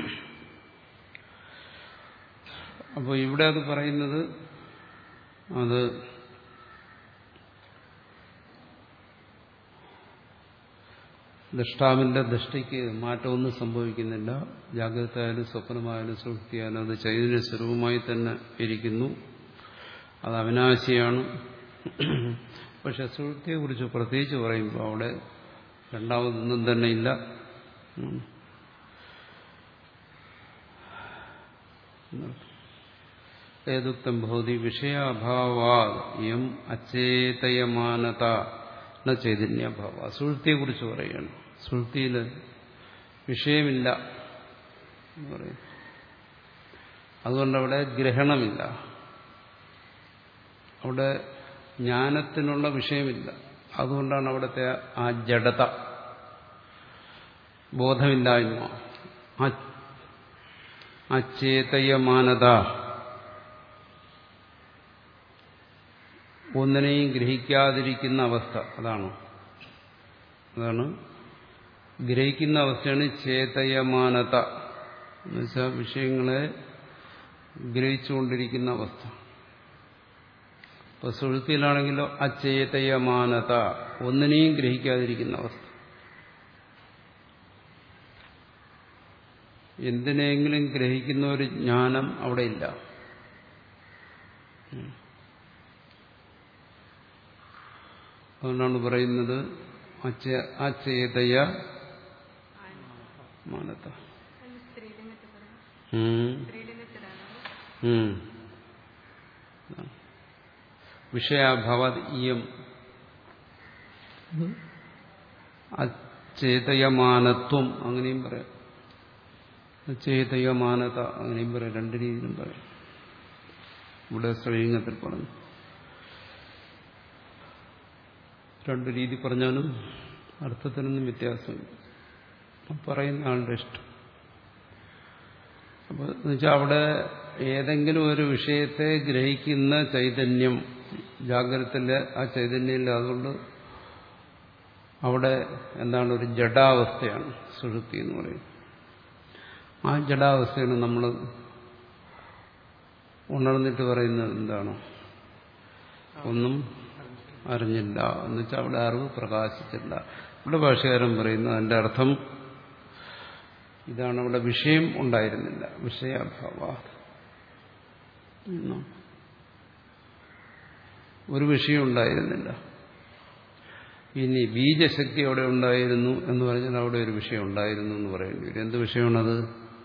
അപ്പോൾ ഇവിടെ അത് പറയുന്നത് അത് ദൃഷ്ടാവിന്റെ ദൃഷ്ടിക്ക് മാറ്റമൊന്നും സംഭവിക്കുന്നില്ല. ജാഗ്രത ആയാലും സ്വപ്നമായാലും സുഷുപ്തിയായാലും അത് ചൈതന്യ സ്വരൂപമായി തന്നെ ഇരിക്കുന്നു. അത് അവിനാശിയാണ്. പക്ഷെ സുഷുപ്തിയെ കുറിച്ച് പ്രത്യേകിച്ച് പറയുമ്പോൾ അവിടെ രണ്ടാമതൊന്നും തന്നെ ഇല്ല. ഏതുക്തം ഭൗതി വിഷയാഭാവാ യം അചേതയമാനത ന ചൈതന്യഭാവ. സുഷുപ്തിയെ കുറിച്ച് പറയുകയാണ്. സുഷുപ്തിയിൽ വിഷയമില്ല എന്ന് പറയും. അതുകൊണ്ടവിടെ ഗ്രഹണമില്ല, അവിടെ ജ്ഞാനത്തിനുള്ള വിഷയമില്ല. അതുകൊണ്ടാണ് അവിടുത്തെ ആ ജഡത, ബോധമില്ലായ്മ, അചേതയമാനത ഒന്നിനെയും ഗ്രഹിക്കാതിരിക്കുന്ന അവസ്ഥ. അതാണ് അതാണ് ഗ്രഹിക്കുന്ന അവസ്ഥയാണ് ചേതയമാനത എന്നുവെച്ചാൽ വിഷയങ്ങളെ ഗ്രഹിച്ചുകൊണ്ടിരിക്കുന്ന അവസ്ഥ. ഇപ്പൊ സുഴുത്തിയിലാണെങ്കിലോ അചേതയമാനത, ഒന്നിനെയും ഗ്രഹിക്കാതിരിക്കുന്ന അവസ്ഥ. എന്തിനെങ്കിലും ഗ്രഹിക്കുന്ന ഒരു ജ്ഞാനം അവിടെ ഇല്ല. അതുകൊണ്ടാണ് പറയുന്നത് അചേതയ മാനത. വിഷയാഭവത് ഇയം അചേതയമാനത്വം അങ്ങനെയും പറയാം, അചേതയമാനത അങ്ങനെയും പറയാം, രണ്ട് രീതിയിലും പറയാം. ഇവിടെ സ്ത്രീലിംഗത്തിൽ പറഞ്ഞു. രണ്ട് രീതി പറഞ്ഞാലും അർത്ഥത്തിനൊന്നും വ്യത്യാസമില്ല, പറയുന്ന ആളുടെ ഇഷ്ടം. അപ്പോൾ എന്നുവെച്ചാൽ അവിടെ ഏതെങ്കിലും ഒരു വിഷയത്തെ ഗ്രഹിക്കുന്ന ചൈതന്യം ജാഗ്രതത്തിലെ ആ ചൈതന്യമില്ല. അതുകൊണ്ട് അവിടെ എന്താണ്, ഒരു ജഡാവസ്ഥയാണ് സുഷുപ്തി എന്ന് പറയുന്നത്. ആ ജഡാവസ്ഥയാണ് നമ്മൾ ഉണർന്നിട്ട് പറയുന്നത് എന്താണ്, ഒന്നും അറിഞ്ഞില്ല എന്ന് വെച്ചാൽ അവിടെ അറിവ് പ്രകാശിച്ചില്ല. ഇവിടെ ഭാഷകാരൻ പറയുന്നു അതിന്റെ അർത്ഥം ഇതാണ്, അവിടെ വിഷയം ഉണ്ടായിരുന്നില്ല, വിഷയാഭാവ. ഒരു വിഷയം ഉണ്ടായിരുന്നില്ല. ഇനി ബീജശക്തി അവിടെ ഉണ്ടായിരുന്നു എന്ന് പറഞ്ഞാൽ അവിടെ ഒരു വിഷയം ഉണ്ടായിരുന്നു എന്ന് പറയേണ്ടി വരും. എന്ത് വിഷയമാണത്?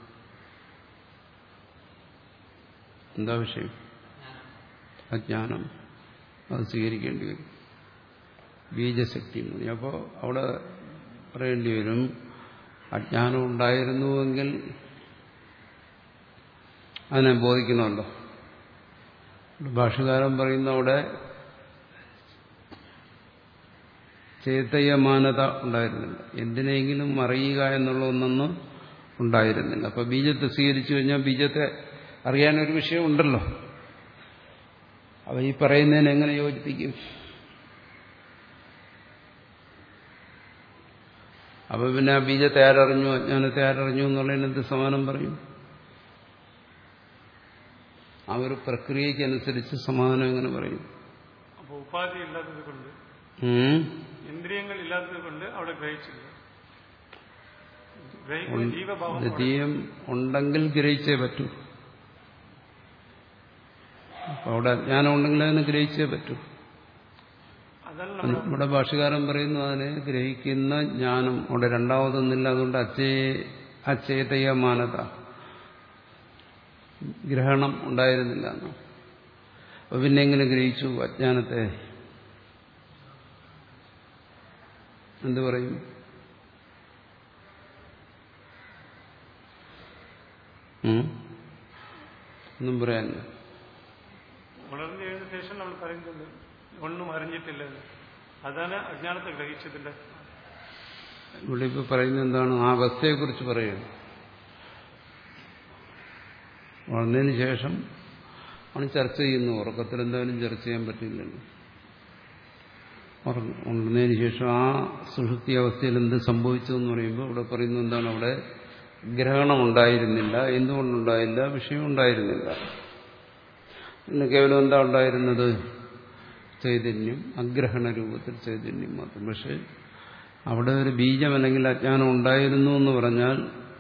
എന്താ വിഷയം? അജ്ഞാനം. അത് സ്വീകരിക്കേണ്ടി വരും. ബീജശക്തി എന്ന് പറഞ്ഞാൽ അപ്പോൾ അവിടെ പറയേണ്ടി വരും അജ്ഞാനം ഉണ്ടായിരുന്നുവെങ്കിൽ അതിനെ ബോധിക്കണമല്ലോ. ഭാഷകാരൻ പറയുന്ന അവിടെ ചേതയമാനത ഉണ്ടായിരുന്നില്ല, എന്തിനെങ്കിലും അറിയുക എന്നുള്ള ഒന്നൊന്നും ഉണ്ടായിരുന്നില്ല. അപ്പൊ ബീജത്തെ സ്വീകരിച്ചു കഴിഞ്ഞാൽ ബീജത്തെ അറിയാനൊരു വിഷയം ഉണ്ടല്ലോ. അവ ഈ പറയുന്നതിന് എങ്ങനെ യോജിപ്പിക്കും? അപ്പൊ പിന്നെ ആ ബീജത്തെ ആരറിഞ്ഞു, അജ്ഞാനത്തെ ആരറിഞ്ഞു എന്നുള്ളതിന് എന്ത് സമാനം പറയും? ആ ഒരു പ്രക്രിയക്കനുസരിച്ച് സമാധാനം എങ്ങനെ പറയും? അപ്പോൾ ഉപാധി ഇല്ലാത്തത് കൊണ്ട്, ഇന്ദ്രിയങ്ങൾ ഇല്ലാത്തത് കൊണ്ട് അവിടെ ഗ്രഹിച്ചില്ല. ദ്വിതീയം ഉണ്ടെങ്കിൽ ഗ്രഹിച്ചേ പറ്റൂ. അപ്പൊ അവിടെ അജ്ഞാനം ഉണ്ടെങ്കിൽ അതിനെ ഗ്രഹിച്ചേ പറ്റൂ. ഇവിടെ ഭാഷകാരൻ പറയുന്നു അതിനെ ഗ്രഹിക്കുന്ന ജ്ഞാനം അവിടെ രണ്ടാമതൊന്നില്ല. അതുകൊണ്ട് അച്ചേ അചേതയമാനത, ഗ്രഹണം ഉണ്ടായിരുന്നില്ല എന്നോ. അപ്പൊ പിന്നെ എങ്ങനെ ഗ്രഹിച്ചു അജ്ഞാനത്തെ? എന്തു പറയും? ഒന്നും പറയാനില്ല. ഉണർന്നു കഴിഞ്ഞ ശേഷം നമ്മൾ പറയുന്നത് ഒന്നും അറിഞ്ഞിട്ടില്ല, അതാണ് അജ്ഞാനത്തെ ഗ്രഹിച്ചതിന്റെ. ഇവിടെ ഇപ്പൊ പറയുന്നത് എന്താണ്? ആ അവസ്ഥയെക്കുറിച്ച് പറയുക. ഉണർന്നതിന് ശേഷം ആണ് ചർച്ച ചെയ്യുന്നു. ഉറക്കത്തിൽ എന്തായാലും ചർച്ച ചെയ്യാൻ പറ്റില്ലല്ലോ. ഉണർന്നതിന് ശേഷം ആ സുഷുപ്തി അവസ്ഥയിൽ എന്ത് സംഭവിച്ചു എന്ന് പറയുമ്പോൾ ഇവിടെ പറയുന്നത് എന്താണ്? അവിടെ ഗ്രഹണം ഉണ്ടായിരുന്നില്ല. എന്തുകൊണ്ടുണ്ടായില്ല? വിഷയം ഉണ്ടായിരുന്നില്ല. പിന്നെ കേവലം എന്താ ഉണ്ടായിരുന്നത്? ചൈതന്യം, അഗ്രഹണ രൂപത്തിൽ ചൈതന്യം മാത്രം. പക്ഷെ അവിടെ ഒരു ബീജം അല്ലെങ്കിൽ അജ്ഞാനം ഉണ്ടായിരുന്നു എന്ന് പറഞ്ഞാൽ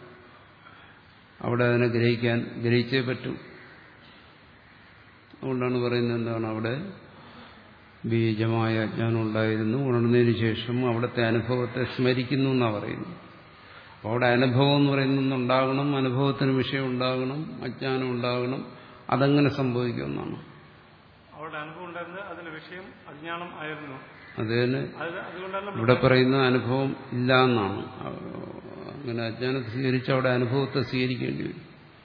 അവിടെ അതിനെ ഗ്രഹിക്കാൻ ഗ്രഹിച്ചേ പറ്റൂ. അതുകൊണ്ടാണ് പറയുന്നത് എന്താണ്? അവിടെ ബീജമായ അജ്ഞാനം ഉണ്ടായിരുന്നു. ഉണർന്നതിന് ശേഷം അവിടുത്തെ അനുഭവത്തെ സ്മരിക്കുന്നു എന്നാണ് പറയുന്നത്. അപ്പോൾ അവിടെ അനുഭവം എന്ന് പറയുന്നുണ്ടാകണം, അനുഭവത്തിന് വിഷയം ഉണ്ടാകണം, അജ്ഞാനം ഉണ്ടാകണം. അതെങ്ങനെ സംഭവിക്കുമെന്നാണ് അവിടെ അനുഭവം ഉണ്ടായിരുന്നത്. അതിന് വിഷയം അജ്ഞാനം ആയിരുന്നു. അതിന് ഇവിടെ പറയുന്ന അനുഭവം ഇല്ല എന്നാണ്. അങ്ങനെ അജ്ഞാനത്തെ സ്വീകരിച്ച് അവിടെ അനുഭവത്തെ സ്വീകരിക്കേണ്ടി വരും.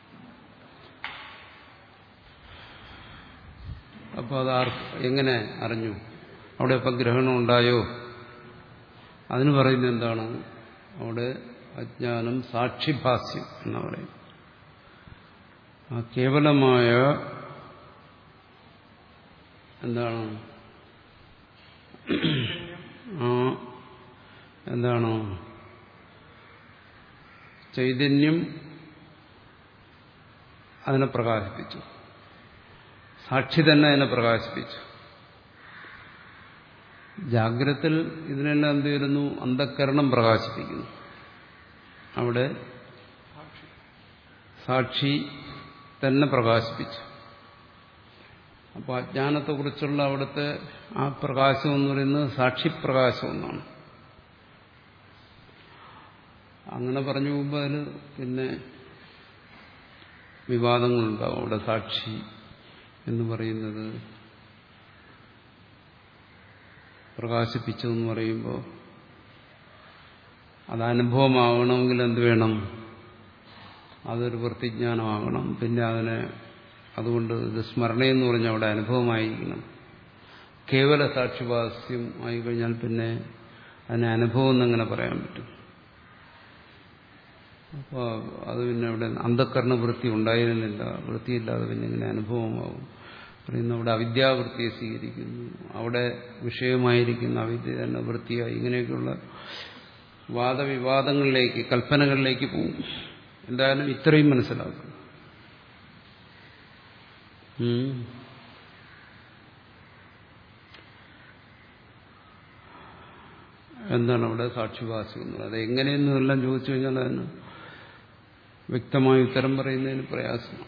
അപ്പോൾ അത് ആർക്ക് എങ്ങനെ അറിഞ്ഞു? അവിടെ ഇപ്പം ഗ്രഹണം ഉണ്ടായോ? അതിന് പറയുന്നത് എന്താണ്? അവിടെ അജ്ഞാനം സാക്ഷിഭാസ്യം എന്ന് പറയും. ആ കേവലമായ എന്താണ് ആ എന്താണോ ചൈതന്യം അതിനെ പ്രകാശിപ്പിച്ചു. സാക്ഷി തന്നെ അതിനെ പ്രകാശിപ്പിച്ചു. ജാഗ്രത്തിൽ ഇതിനെല്ലാം എന്ത് വരുന്നു? അന്ധഃകരണം പ്രകാശിപ്പിക്കുന്നു. അവിടെ സാക്ഷി തന്നെ പ്രകാശിപ്പിച്ചു. അപ്പോൾ അജ്ഞാനത്തെക്കുറിച്ചുള്ള അവിടുത്തെ ആ പ്രകാശം എന്ന് പറയുന്നത് സാക്ഷിപ്രകാശം എന്നാണ്. അങ്ങനെ പറഞ്ഞു പോകുമ്പോൾ അതിൽ പിന്നെ വിവാദങ്ങളുണ്ടാവും. അവിടെ സാക്ഷി എന്ന് പറയുന്നത് പ്രകാശിപ്പിച്ചു എന്ന് പറയുമ്പോൾ അത് അനുഭവമാകണമെങ്കിൽ എന്ത് വേണം? അതൊരു വൃത്തിജ്ഞാനമാകണം. പിന്നെ അതിനെ അതുകൊണ്ട് ഇത് സ്മരണയെന്ന് പറഞ്ഞാൽ അവിടെ അനുഭവമായിരിക്കണം. കേവല സാക്ഷിഭാസ്യം ആയിക്കഴിഞ്ഞാൽ പിന്നെ അതിനെ അനുഭവം എന്നങ്ങനെ പറയാൻ പറ്റും. അപ്പോൾ അത് പിന്നെ അവിടെ അന്ധഃകരണ വൃത്തി ഉണ്ടായിരുന്നില്ല. വൃത്തിയില്ലാതെ പിന്നെ ഇങ്ങനെ അനുഭവമാകും. പറയുന്ന അവിടെ അവിദ്യാവൃത്തിയെ സ്വീകരിക്കുന്നു. അവിടെ വിഷയമായിരിക്കുന്ന അവിദ്യ തന്നെ വൃത്തിയായി. ഇങ്ങനെയൊക്കെയുള്ള വാദവിവാദങ്ങളിലേക്ക് കൽപ്പനകളിലേക്ക് പോകും. എന്തായാലും ഇത്രയും മനസ്സിലാക്കും. എന്താണ് അവിടെ സാക്ഷിഭാസ്യം എന്നുള്ളത്? അത് എങ്ങനെയെന്നെല്ലാം ചോദിച്ചു കഴിഞ്ഞാൽ അതിന് വ്യക്തമായ ഉത്തരം പറയുന്നതിന് പ്രയാസമാണ്.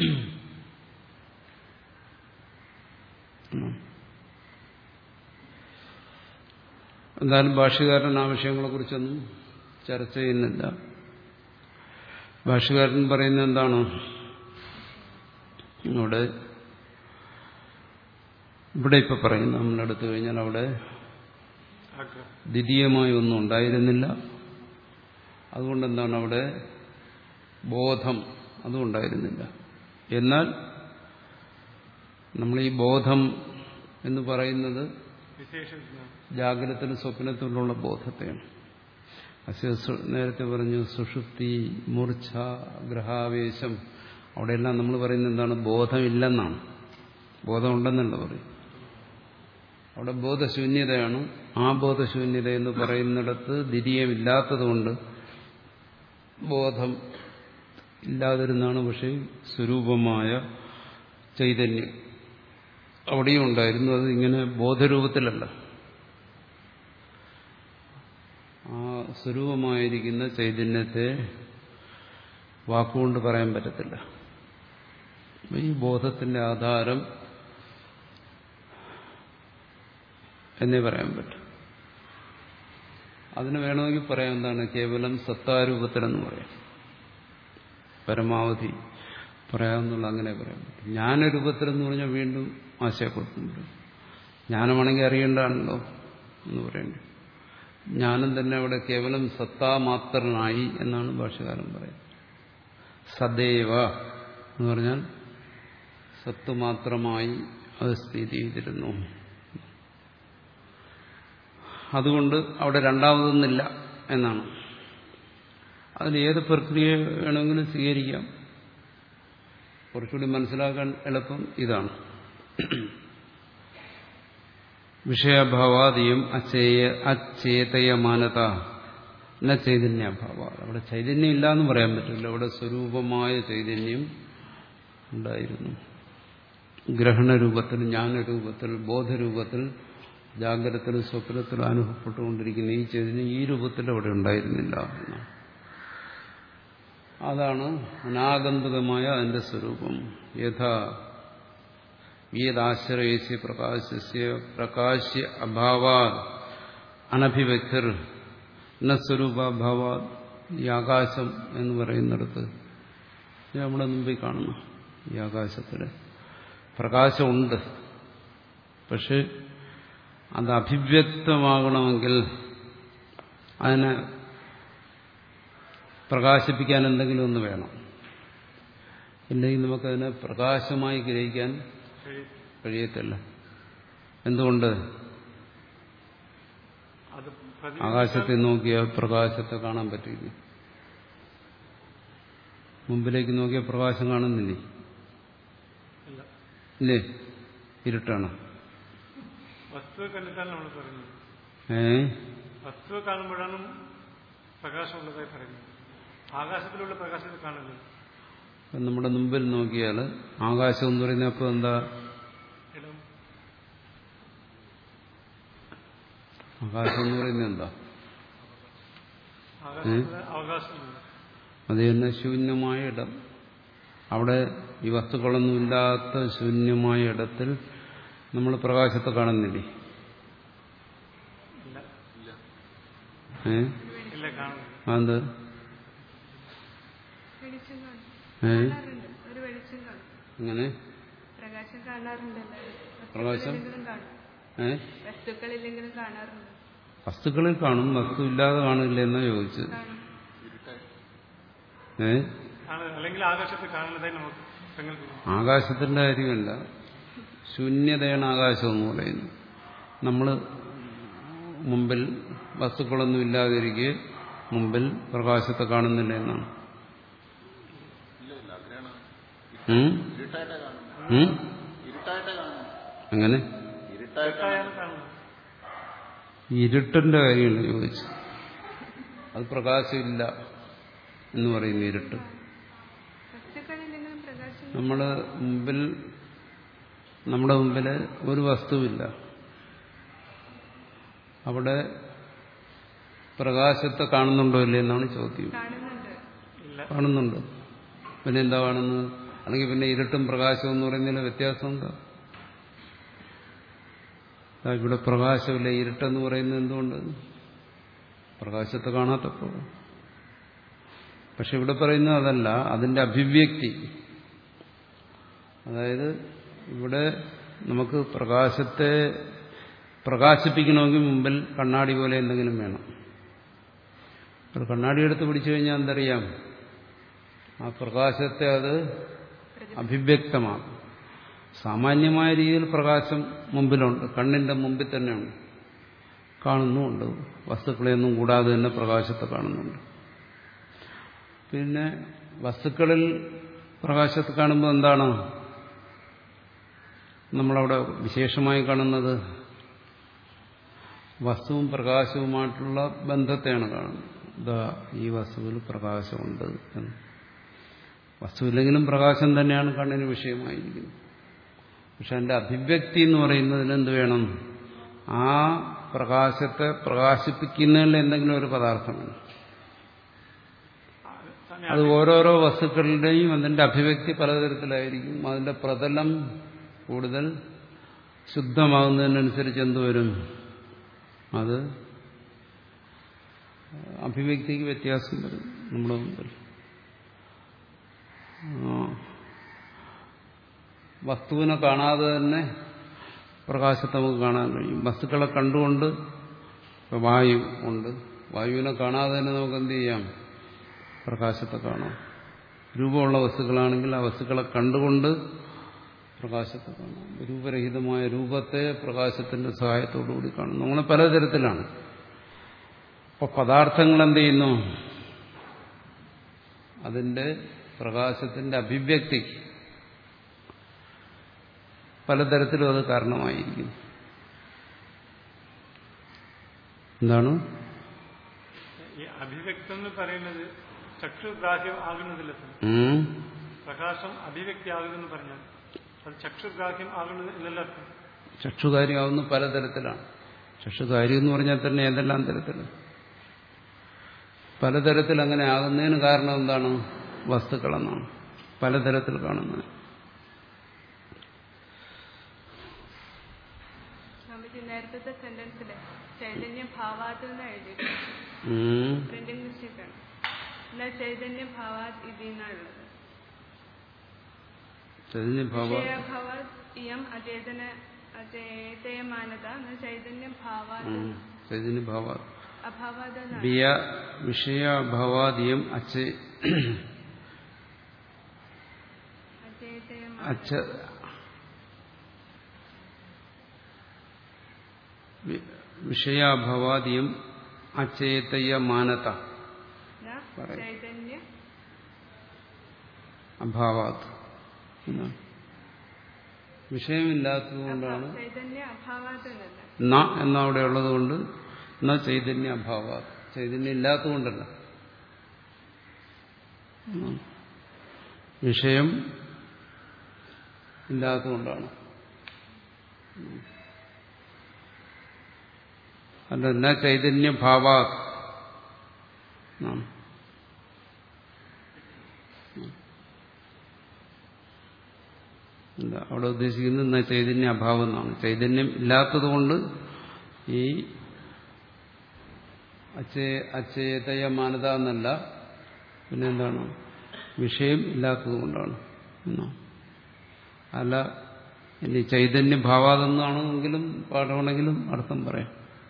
എന്തായാലും ഭാഷ്യകാരൻ ആ വിഷയങ്ങളെക്കുറിച്ചൊന്നും ചർച്ച ചെയ്യുന്നില്ല. ഭാഷ്യകാരൻ പറയുന്നത് എന്താണ്? അവിടെ ഇവിടെ ഇപ്പൊ പറയുന്നത് നമ്മളെടുത്തു കഴിഞ്ഞാൽ അവിടെ ദ്വിതീയമായി ഒന്നും ഉണ്ടായിരുന്നില്ല. അതുകൊണ്ട് എന്താണ് അവിടെ ബോധം അതും ഉണ്ടായിരുന്നില്ല. എന്നാൽ നമ്മൾ ഈ ബോധം എന്ന് പറയുന്നത് ജാഗ്രതത്തിലും സ്വപ്നത്തിലുള്ള ബോധത്തെയാണ്. നേരത്തെ പറഞ്ഞു സുഷുപ്തി, മൂർച്ഛ, ഗ്രഹാവേശം, അവിടെയെല്ലാം നമ്മൾ പറയുന്നത് എന്താണ്? ബോധമില്ലെന്നാണ്. ബോധമുണ്ടെന്നല്ല പറയും. അവിടെ ബോധശൂന്യതയാണ്. ആ ബോധശൂന്യത എന്ന് പറയുന്നിടത്ത് ദ്വിതീയമില്ലാത്തതുകൊണ്ട് ബോധം ഇല്ലാതിരുന്നാണ്. പക്ഷേ സ്വരൂപമായ ചൈതന്യം അവിടെയും ഉണ്ടായിരുന്നു. അത് ഇങ്ങനെ ബോധരൂപത്തിലല്ല. ആ സ്വരൂപമായിരിക്കുന്ന ചൈതന്യത്തെ വാക്കുകൊണ്ട് പറയാൻ പറ്റത്തില്ല. ഈ ബോധത്തിന്റെ ആധാരം എന്നേ പറയാൻ പറ്റും. അതിന് വേണമെങ്കിൽ പറയാം എന്താണ്? കേവലം സത്താരൂപത്തിലെന്ന് പറയാം. പരമാവധി പറയാമെന്നുള്ള അങ്ങനെ പറയാൻ പറ്റും. ജ്ഞാനരൂപത്തിലെന്ന് പറഞ്ഞാൽ വീണ്ടും ആശയക്കുഴപ്പമുണ്ട്. ജ്ഞാനമാണെങ്കിൽ അറിയേണ്ടതാണല്ലോ എന്ന് പറയേണ്ടി. ജ്ഞാനം തന്നെ അവിടെ കേവലം സത്താമാത്രനായി എന്നാണ് ഭാഷ്യകാരൻ പറയുന്നത്. സദൈവ എന്ന് പറഞ്ഞാൽ സത്ത് മാത്രമായി അത് സ്ഥിതി ചെയ്തിരുന്നു. അതുകൊണ്ട് അവിടെ രണ്ടാമതൊന്നില്ല എന്നാണ്. അതിന് ഏത് പ്രക്രിയ വേണമെങ്കിലും സ്വീകരിക്കാം. കുറച്ചുകൂടി മനസ്സിലാക്കാൻ എളുപ്പം ഇതാണ്. വിഷയഭാവാദിയും അചേയ അചേതയമാനത എന്ന ചൈതന്യഭാവ. അവിടെ ചൈതന്യം ഇല്ല എന്ന് പറയാൻ പറ്റില്ല. അവിടെ സ്വരൂപമായ ചൈതന്യം ഉണ്ടായിരുന്നു. ഗ്രഹണരൂപത്തിൽ, ജ്ഞാനരൂപത്തിൽ, ബോധരൂപത്തിൽ, ജാഗ്രതത്തിലും സ്വപ്നത്തിലും അനുഭവപ്പെട്ടുകൊണ്ടിരിക്കുന്ന ഈ ചൈതന്യം ഈ രൂപത്തിൽ അവിടെ ഉണ്ടായിരുന്നില്ല എന്നാണ്. അതാണ് അനാഗന്തുകമായ അതിന്റെ സ്വരൂപം. യഥാ ഏതാശ്രയസ്യ പ്രകാശസ്യ പ്രകാശ്യ അഭാവാത് അനഭിവ്യക്തിർ ന സ്വരൂപാഭാവാത്. ഈ ആകാശം എന്ന് പറയുന്നിടത്ത് നമ്മുടെ മുമ്പിൽ കാണുന്നു. ഈ ആകാശത്തില് പ്രകാശമുണ്ട്. പക്ഷെ അത് അഭിവ്യക്തമാകണമെങ്കിൽ അതിനെ പ്രകാശിപ്പിക്കാൻ എന്തെങ്കിലും ഒന്ന് വേണം. ഇല്ലെങ്കിൽ നമുക്കതിനെ പ്രകാശമായി ഗ്രഹിക്കാൻ കഴിയത്തില്ല. എന്തുകൊണ്ട്? ആകാശത്തെ നോക്കിയാൽ പ്രകാശത്തെ കാണാൻ പറ്റില്ല. മുമ്പിലേക്ക് നോക്കിയാൽ പ്രകാശം കാണുന്നില്ലേ? ഇല്ലേ? ഇരുട്ടാണ്. വസ്തുവെ കണ്ടിട്ടാണ് നമ്മൾ പറയുന്നത്. ഏ വസ്തുവെ കാണുമ്പോഴാണ് പ്രകാശം ഉള്ളതായി പറയുന്നത്. ആകാശത്തിലുള്ള പ്രകാശത്തെ കാണില്ല. നമ്മുടെ മുമ്പിൽ നോക്കിയാൽ ആകാശം എന്ന് പറയുന്നപ്പോൾ എന്താ? ഇടം. ആകാശം എന്ന് പറയുന്നത് എന്താ? ആകാശത്തിന് അവകാശമില്ല. അത് തന്നെ ശൂന്യമായ ഇടം. അവിടെ ഈ വസ്തുക്കളൊന്നുമില്ലാത്ത ശൂന്യമായ ഇടത്തിൽ നമ്മൾ പ്രകാശത്തെ കാണുന്നില്ലേ? ഏ ഇല്ല, കാണുന്നില്ല. അത് വെളിച്ചം കാണും. ഏ കാണാറുണ്ട്. ഒരു വെളിച്ചം കാണും. അങ്ങനെ പ്രകാശം കാണാറുണ്ടല്ലോ. പ്രകാശം വസ്തുക്കളില്ലെങ്കിലും കാണും. ഏ വസ്തുക്കളില്ലെങ്കിലും കാണാറുണ്ട്. വസ്തുക്കളിൽ കാണും, വസ്തു ഇല്ലാതെ കാണില്ല എന്നാ ചോദിച്ചു. കാണും. ഏ അല്ലെങ്കിൽ ആകാശത്തെ കാണുന്നതായി നമുക്ക് സങ്കല്പിക്കാം. ആകാശത്തിന്റെ കാര്യമല്ല, ശൂന്യതയാണ് ആകാശം എന്ന് പറയുന്നത്. നമ്മൾ മുമ്പിൽ വസ്തുക്കളൊന്നും ഇല്ലാതിരിക്കെ മുമ്പിൽ പ്രകാശത്തെ കാണുന്നില്ല എന്നാണ്. ഉം? ഉം? അങ്ങനെ ഇരുട്ടായാണ് കാണുന്നത്. ഇരുട്ടിന്റെ കാര്യമല്ല ചോദിച്ചു. അത് പ്രകാശമില്ല എന്ന് പറയുന്നു. ഇരുട്ട് വസ്തുക്കളില്ലെങ്കിലും പ്രകാശം നമ്മള് മുമ്പിൽ നമ്മുടെ മുമ്പില് ഒരു വസ്തുവില്ല, അവിടെ പ്രകാശത്തെ കാണുന്നുണ്ടോ ഇല്ലേ എന്നാണ് ചോദ്യം. കാണുന്നുണ്ട്. ഇല്ല. കാണുന്നുണ്ട്. പിന്നെ എന്താ കാണുന്നത്? അല്ലെങ്കിൽ പിന്നെ ഇരുട്ടും പ്രകാശവും എന്ന് പറയുന്നതിന് വ്യത്യാസം എന്താ? ഇവിടെ പ്രകാശമില്ല, ഇരുട്ടെന്ന് പറയുന്നത് എന്തുകൊണ്ട്? പ്രകാശത്തെ കാണാത്തപ്പോൾ. പക്ഷെ ഇവിടെ പറയുന്നത് അതല്ല, അതിന്റെ അഭിവ്യക്തി. അതായത് ഇവിടെ നമുക്ക് പ്രകാശത്തെ പ്രകാശിപ്പിക്കണമെങ്കിൽ മുമ്പിൽ കണ്ണാടി പോലെ എന്തെങ്കിലും വേണം. ഒരു കണ്ണാടി എടുത്ത് പിടിച്ചു കഴിഞ്ഞാൽ എന്തറിയാം? ആ പ്രകാശത്തെ അത് അഭിവ്യക്തമാകും. സാമാന്യമായ രീതിയിൽ പ്രകാശം മുമ്പിലുണ്ട്, കണ്ണിന്റെ മുമ്പിൽ തന്നെയുണ്ട്, കാണുന്നുമുണ്ട്. വസ്തുക്കളെയൊന്നും കൂടാതെ തന്നെ പ്രകാശത്തെ കാണുന്നുണ്ട്. പിന്നെ വസ്തുക്കളിൽ പ്രകാശത്തെ കാണുമ്പോൾ എന്താണ് നമ്മളവിടെ വിശേഷമായി കാണുന്നത്? വസ്തുവും പ്രകാശവുമായിട്ടുള്ള ബന്ധത്തെയാണ് കാണുന്നത്. ഇതാ ഈ വസ്തുവിൽ പ്രകാശമുണ്ട് എന്ന്. വസ്തുവില്ലെങ്കിലും പ്രകാശം തന്നെയാണ് കണ്ണിന് വിഷയമായിരിക്കുന്നത്. പക്ഷെ അതിന്റെ അഭിവ്യക്തി എന്ന് പറയുന്നതിന് എന്ത് വേണം? ആ പ്രകാശത്തെ പ്രകാശിപ്പിക്കുന്നതിൽ എന്തെങ്കിലും ഒരു പദാർത്ഥം വേണം. അത് ഓരോരോ വസ്തുക്കളുടെയും അതിന്റെ അഭിവ്യക്തി പലതരത്തിലായിരിക്കും. അതിന്റെ പ്രതലം കൂടുതൽ ശുദ്ധമാകുന്നതിനനുസരിച്ച് എന്തുവരും? അത് അഭിവ്യക്തിക്ക് വ്യത്യാസം വരും നമ്മുടെ മുമ്പിൽ. വസ്തുവിനെ കാണാതെ തന്നെ പ്രകാശത്തെ നമുക്ക് കാണാൻ കഴിയും. വസ്തുക്കളെ കണ്ടുകൊണ്ട്, വായു ഉണ്ട്, വായുവിനെ കാണാതെ തന്നെ നമുക്ക് എന്ത് ചെയ്യാം? പ്രകാശത്തെ കാണാം. രൂപമുള്ള വസ്തുക്കളാണെങ്കിൽ ആ വസ്തുക്കളെ കണ്ടുകൊണ്ട് പ്രകാശത്തെ കാണാം. രൂപരഹിതമായ രൂപത്തെ പ്രകാശത്തിന്റെ സഹായത്തോടുകൂടി കാണും. നമ്മൾ പലതരത്തിലാണ്. അപ്പൊ പദാർത്ഥങ്ങൾ എന്ത് ചെയ്യുന്നു? അതിന്റെ പ്രകാശത്തിന്റെ അഭിവ്യക്തി പലതരത്തിലും അത് കാരണമായിരിക്കും. എന്താണ് ഈ അഭിവ്യക്തം എന്ന് പറയുന്നത്? ചക്ഷുഗ്രാഹ്യം ആകുന്നതില്ല. പ്രകാശം അഭിവ്യക്തി ആകുമെന്ന് പറഞ്ഞാൽ അത് ചക്ഷുഗ്രാഹ്യം ആകുന്നത് എന്നല്ല. ചക്ഷുകാര്യമാവുന്ന പലതരത്തിലാണ്. ചക്ഷുകാര്യം എന്ന് പറഞ്ഞാൽ തന്നെ ഏതെല്ലാം തരത്തിലാണ്? പലതരത്തിൽ അങ്ങനെ ആകുന്നതിന് കാരണം എന്താണ്? വസ്തുക്കളെന്നാണ്. പലതരത്തിൽ കാണുന്നത്. നേരത്തെ സെന്റൻസില് ചൈതന്യ ഭാവാത് എന്ന് എഴുതി പ്രിന്റിംഗ് മിസ്റ്റേക്കാണ്. എന്നാൽ ചൈതന്യ ഭാവാത് ഇതിന്നുള്ളത് ഭാവാത് ഇയം അചേതന അചേതയമാനത ചൈതന്യ ഭാവാത് ചൈതന്യ ഭാവാത് അഭാവാത് വിഷയഭാവാദിയം അച്ചേ അച്ച വിഷയാഭവാദിയം അചേതയമാനത ചൈതന്യ അഭാവാത് വിഷയമില്ലാത്തതുകൊണ്ടാണ് ചൈതന്യ അഭാവാത്തല്ല. ന എന്നവിടെ ഉള്ളത് കൊണ്ട് ന ചൈതന്യ അഭാവ, ചൈതന്യം ഇല്ലാത്തതുകൊണ്ടല്ല, വിഷയം ഇല്ലാത്തതുകൊണ്ടാണ്. അല്ല ന ചൈതന്യ ഭാവാ, അവിടെ ഉദ്ദേശിക്കുന്നത് ന ചൈതന്യ അഭാവം എന്നാണ്. ചൈതന്യം ഇല്ലാത്തത് കൊണ്ട് ഈ അച്ചേ അച്ചേതയമാനത എന്നല്ല, പിന്നെന്താണ്, വിഷയം ഇല്ലാത്തത് കൊണ്ടാണ്. അല്ല ഇനി ചൈതന്യ ഭാവാതെന്നാണെങ്കിലും പാഠമാണെങ്കിലും അർത്ഥം പറയാം.